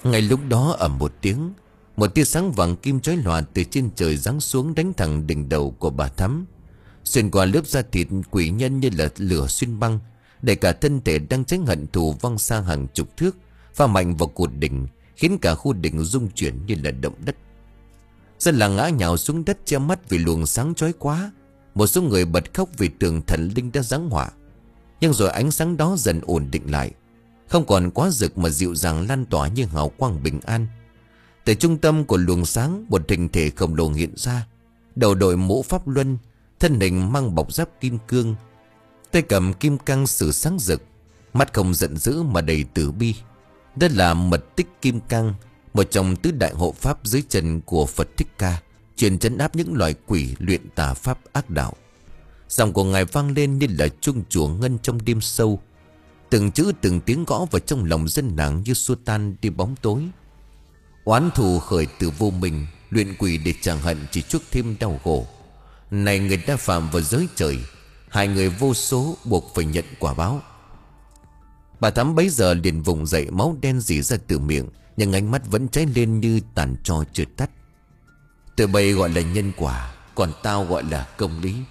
Ngay lúc đó ầm một tiếng, một tia sáng vàng kim chói lòa từ trên trời giáng xuống, đánh thẳng đỉnh đầu của bà Thắm, xuyên qua lớp da thịt quỷ nhân như là lửa xuyên băng, để cả thân thể đang tránh hận thù văng xa hàng chục thước, pha mạnh vào cột đỉnh, khiến cả khu đỉnh rung chuyển như là động đất. Dân làng ngã nhào xuống đất che mắt vì luồng sáng chói quá. Một số người bật khóc vì tưởng thần linh đã giáng họa. Nhưng rồi ánh sáng đó dần ổn định lại, không còn quá rực mà dịu dàng lan tỏa như hào quang bình an. Từ trung tâm của luồng sáng, một hình thể khổng lồ hiện ra, đầu đội mũ pháp luân, thân hình mang bọc giáp kim cương, tay cầm kim cang sử sáng rực, mắt không giận dữ mà đầy từ bi. Đó là Mật Tích Kim Cang, một trong tứ đại hộ pháp dưới chân của Phật Thích Ca, chuyên trấn áp những loài quỷ luyện tà pháp ác đạo. Giọng của ngài vang lên như là chuông chùa ngân trong đêm sâu, từng chữ từng tiếng gõ vào trong lòng dân làng như xua tan đi bóng tối. Oán thù khởi từ vô minh, luyện quỷ để chẳng hận chỉ chuốc thêm đau khổ. Này người đã phạm vào giới trời, hai người vô số buộc phải nhận quả báo. Bà Thắm bấy giờ liền vùng dậy, máu đen rỉ ra từ miệng, nhưng ánh mắt vẫn cháy lên như tàn tro chưa tắt. Tụi bay gọi là nhân quả, còn tao gọi là công lý.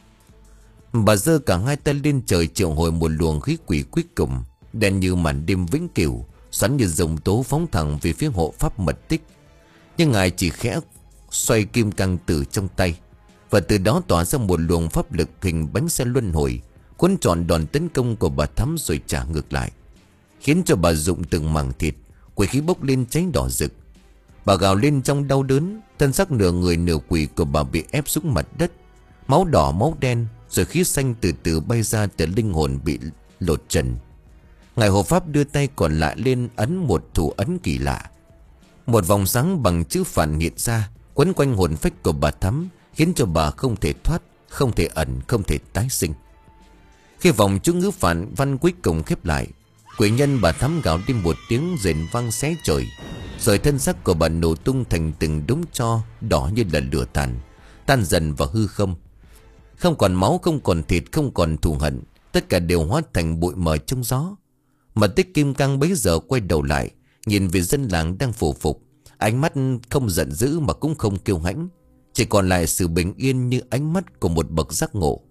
Bà giơ cả hai tay lên trời triệu hồi một luồng khí quỷ cuối cùng, đen như màn đêm vĩnh cửu, xoắn như dòng tố phóng thẳng về phía hộ pháp Mật Tích. Nhưng ngài chỉ khẽ xoay kim cang tử trong tay, và từ đó tỏa ra một luồng pháp lực hình bánh xe luân hồi, cuốn tròn đòn tấn công của bà Thắm rồi trả ngược lại, khiến cho bà rụng từng mảng thịt, quỷ khí bốc lên cháy đỏ rực. Bà gào lên trong đau đớn, thân xác nửa người nửa quỷ của bà bị ép xuống mặt đất, máu đỏ máu đen, rồi khí xanh từ từ bay ra từ linh hồn bị lột trần. Ngài hộ pháp đưa tay còn lại lên ấn một thủ ấn kỳ lạ. Một vòng sáng bằng chữ phản hiện ra, quấn quanh hồn phách của bà Thắm, khiến cho bà không thể thoát, không thể ẩn, không thể tái sinh. Khi vòng chú ngữ phản văn cuối cùng khép lại, quỷ nhân bà Thắm gào đi một tiếng rền vang xé trời, rồi thân xác của bà nổ tung thành từng đống tro đỏ như là lửa tàn, tan dần vào hư không. Không còn máu, không còn thịt, không còn thù hận, tất cả đều hóa thành bụi mờ trong gió. Mật Tích Kim Cang bấy giờ quay đầu lại, nhìn về dân làng đang phủ phục, ánh mắt không giận dữ mà cũng không kiêu hãnh, chỉ còn lại sự bình yên như ánh mắt của một bậc giác ngộ.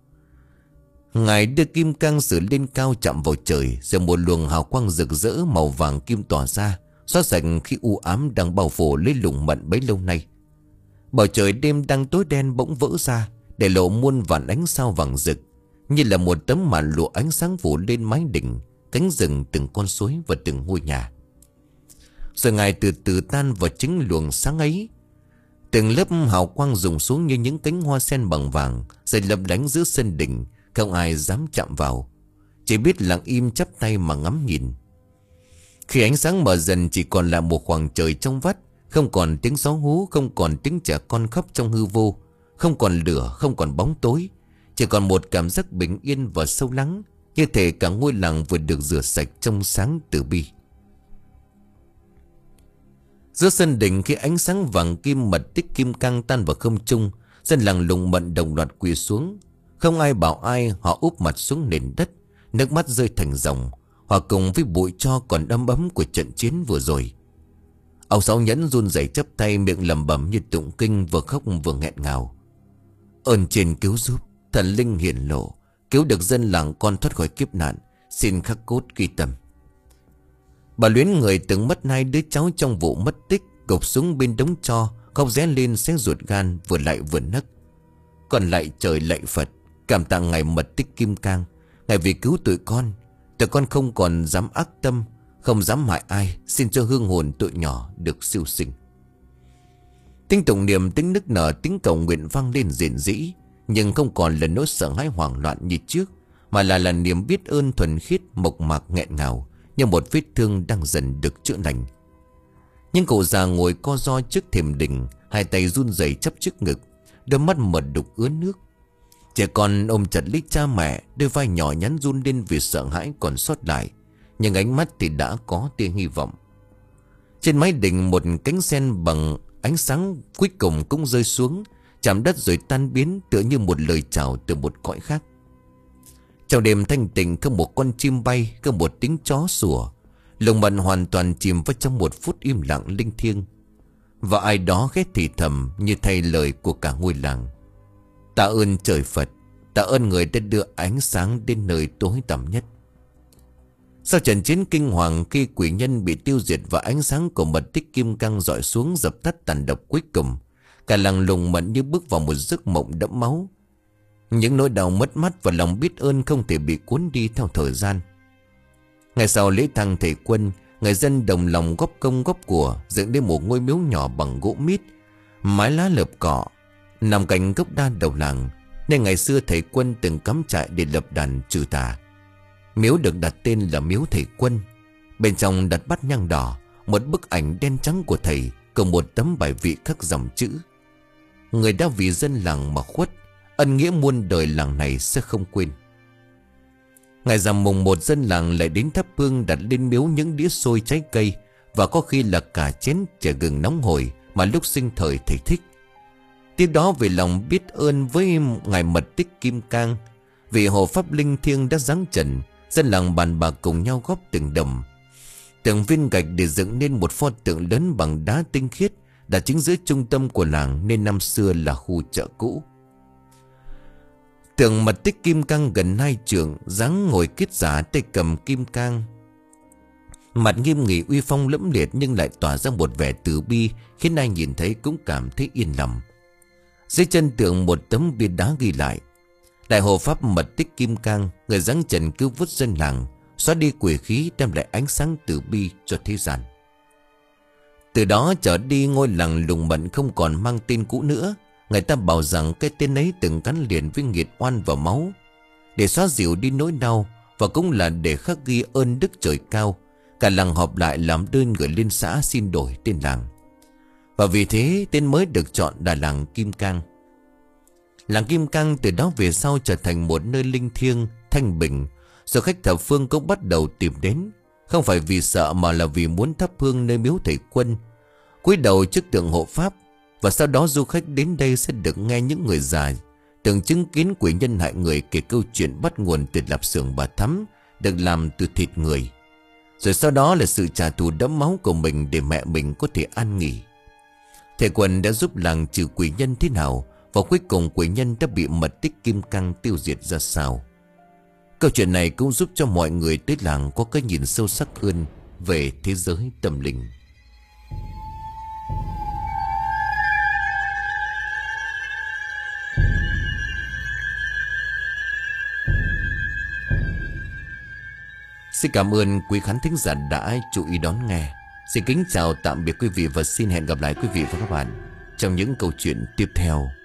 Ngài đưa kim cang sử lên cao chạm vào trời, rồi một luồng hào quang rực rỡ màu vàng kim tỏa ra, xóa sạch khi u ám đang bao phủ lấy lùng mận bấy lâu nay. Bầu trời đêm đang tối đen bỗng vỡ ra, để lộ muôn vàn ánh sao vàng rực, như là một tấm màn lụa ánh sáng phủ lên mái đỉnh, cánh rừng, từng con suối và từng ngôi nhà. Rồi ngài từ từ tan vào chính luồng sáng ấy. Từng lớp hào quang rụng xuống như những cánh hoa sen bằng vàng, rồi lấp lánh giữa sân đỉnh. Không ai dám chạm vào, chỉ biết lặng im chắp tay mà ngắm nhìn. Khi ánh sáng mở dần, chỉ còn là một khoảng trời trong vắt, không còn tiếng gió hú, không còn tiếng trẻ con khóc trong hư vô, không còn lửa, không còn bóng tối, chỉ còn một cảm giác bình yên và sâu lắng, như thể cả ngôi làng vừa được rửa sạch trong sáng từ bi. Giữa sân đỉnh, khi ánh sáng vàng kim Mật Tích Kim Cang tan vào không trung, dân làng Lùng Mận đồng loạt quỳ xuống. Không ai bảo ai, họ úp mặt xuống nền đất, nước mắt rơi thành dòng, hòa cùng với bụi tro còn ấm ấm của trận chiến vừa rồi. Ông Sáu Nhẫn run rẩy chắp tay, miệng lẩm bẩm như tụng kinh, vừa khóc vừa nghẹn ngào. Ơn trên cứu giúp, thần linh hiển lộ, cứu được dân làng con thoát khỏi kiếp nạn, xin khắc cốt ghi tâm. Bà Luyến, người từng mất hai đứa cháu trong vụ mất tích, gục xuống bên đống tro, khóc ré lên xé ruột gan, vừa lại vừa nấc. Còn lại trời lạy Phật, cảm tạ ngài Mật Tích Kim Cang, ngài vì cứu tụi con. Tụi con không còn dám ác tâm, không dám hại ai, xin cho hương hồn tụi nhỏ được siêu sinh. Tiếng tụng niệm, tiếng nức nở, tiếng cầu nguyện vang lên rền rĩ, nhưng không còn là nỗi sợ hãi hoảng loạn như trước, mà là là niềm biết ơn thuần khiết, mộc mạc nghẹn ngào, như một vết thương đang dần được chữa lành. Nhưng cụ già ngồi co ro trước thềm đình, hai tay run rẩy chắp trước ngực, đôi mắt mờ đục ứa nước. Trẻ con ôm chặt lấy cha mẹ, đôi vai nhỏ nhắn run lên vì sợ hãi còn sót lại, nhưng ánh mắt thì đã có tia hy vọng. Trên mái đình, một cánh sen bằng ánh sáng cuối cùng cũng rơi xuống, chạm đất rồi tan biến, tựa như một lời chào từ một cõi khác. Trong đêm thanh tịnh, không một con chim bay, không một tiếng chó sủa, Lùng Mận hoàn toàn chìm vào trong một phút im lặng linh thiêng. Và ai đó ghét thì thầm như thay lời của cả ngôi làng. Tạ ơn trời Phật, tạ ơn người đã đưa ánh sáng đến nơi tối tăm nhất. Sau trận chiến kinh hoàng, khi quỷ nhân bị tiêu diệt và ánh sáng của mật tích kim cang rọi xuống dập tắt tàn độc cuối cùng, cả làng Lùng Mận như bước vào một giấc mộng đẫm máu. Những nỗi đau mất mát và lòng biết ơn không thể bị cuốn đi theo thời gian. Ngày sau lễ tang thầy Quân, người dân đồng lòng góp công góp của dựng lên một ngôi miếu nhỏ bằng gỗ mít, mái lá lợp cỏ, nằm cạnh gốc đa đầu làng, nên ngày xưa thầy Quân từng cắm trại để lập đàn trừ tà. Miếu được đặt tên là miếu thầy Quân. Bên trong đặt bát nhang đỏ, một bức ảnh đen trắng của thầy cùng một tấm bài vị khắc dòng chữ: người đã vì dân làng mà khuất, ân nghĩa muôn đời làng này sẽ không quên. Ngày rằm mùng một, dân làng lại đến thắp hương đặt lên miếu những đĩa xôi trái cây, và có khi là cả chén chè gừng nóng hổi mà lúc sinh thời thầy thích. Tiếp đó vì lòng biết ơn với ngài mật tích kim cang, vì hộ pháp linh thiêng đã giáng trần, dân làng bàn bạc cùng nhau góp từng đồng, từng viên gạch để dựng nên một pho tượng lớn bằng đá tinh khiết, đặt chính giữa trung tâm của làng, nên năm xưa là khu chợ cũ. Tượng mật tích kim cang gần hai trượng, dáng ngồi kiết giả, tay cầm kim cang, mặt nghiêm nghị uy phong lẫm liệt, nhưng lại tỏa ra một vẻ từ bi khiến ai nhìn thấy cũng cảm thấy yên lòng. Dưới chân tượng một tấm bia đá ghi lại: đại hộ pháp mật tích kim cang, người giáng trần cứu vớt dân làng, xóa đi quỷ khí, đem lại ánh sáng từ bi cho thế gian. Từ đó trở đi, ngôi làng Lùng Mận không còn mang tên cũ nữa. Người ta bảo rằng cái tên ấy từng gắn liền với nghiệt oan và máu. Để xóa dịu đi nỗi đau, và cũng là để khắc ghi ơn đức trời cao, cả làng họp lại làm đơn gửi lên xã xin đổi tên làng. Và vì thế tên mới được chọn là làng Kim Cang. Làng Kim Cang từ đó về sau trở thành một nơi linh thiêng, thanh bình. Rồi khách thập phương cũng bắt đầu tìm đến, không phải vì sợ mà là vì muốn thắp hương nơi miếu thầy Quân, cúi đầu trước tượng hộ pháp. Và sau đó du khách đến đây sẽ được nghe những người già từng chứng kiến quỷ nhân hại người kể câu chuyện bắt nguồn từ lạp xưởng bà Thắm được làm từ thịt người. Rồi sau đó là sự trả thù đẫm máu của mình để mẹ mình có thể an nghỉ. Thầy Quân đã giúp làng trừ quỷ nhân thế nào, và cuối cùng quỷ nhân đã bị mật tích kim cang tiêu diệt ra sao. Câu chuyện này cũng giúp cho mọi người tới làng có cái nhìn sâu sắc hơn về thế giới tâm linh. Xin cảm ơn quý khán thính giả đã chú ý đón nghe. Xin kính chào tạm biệt quý vị và xin hẹn gặp lại quý vị và các bạn trong những câu chuyện tiếp theo.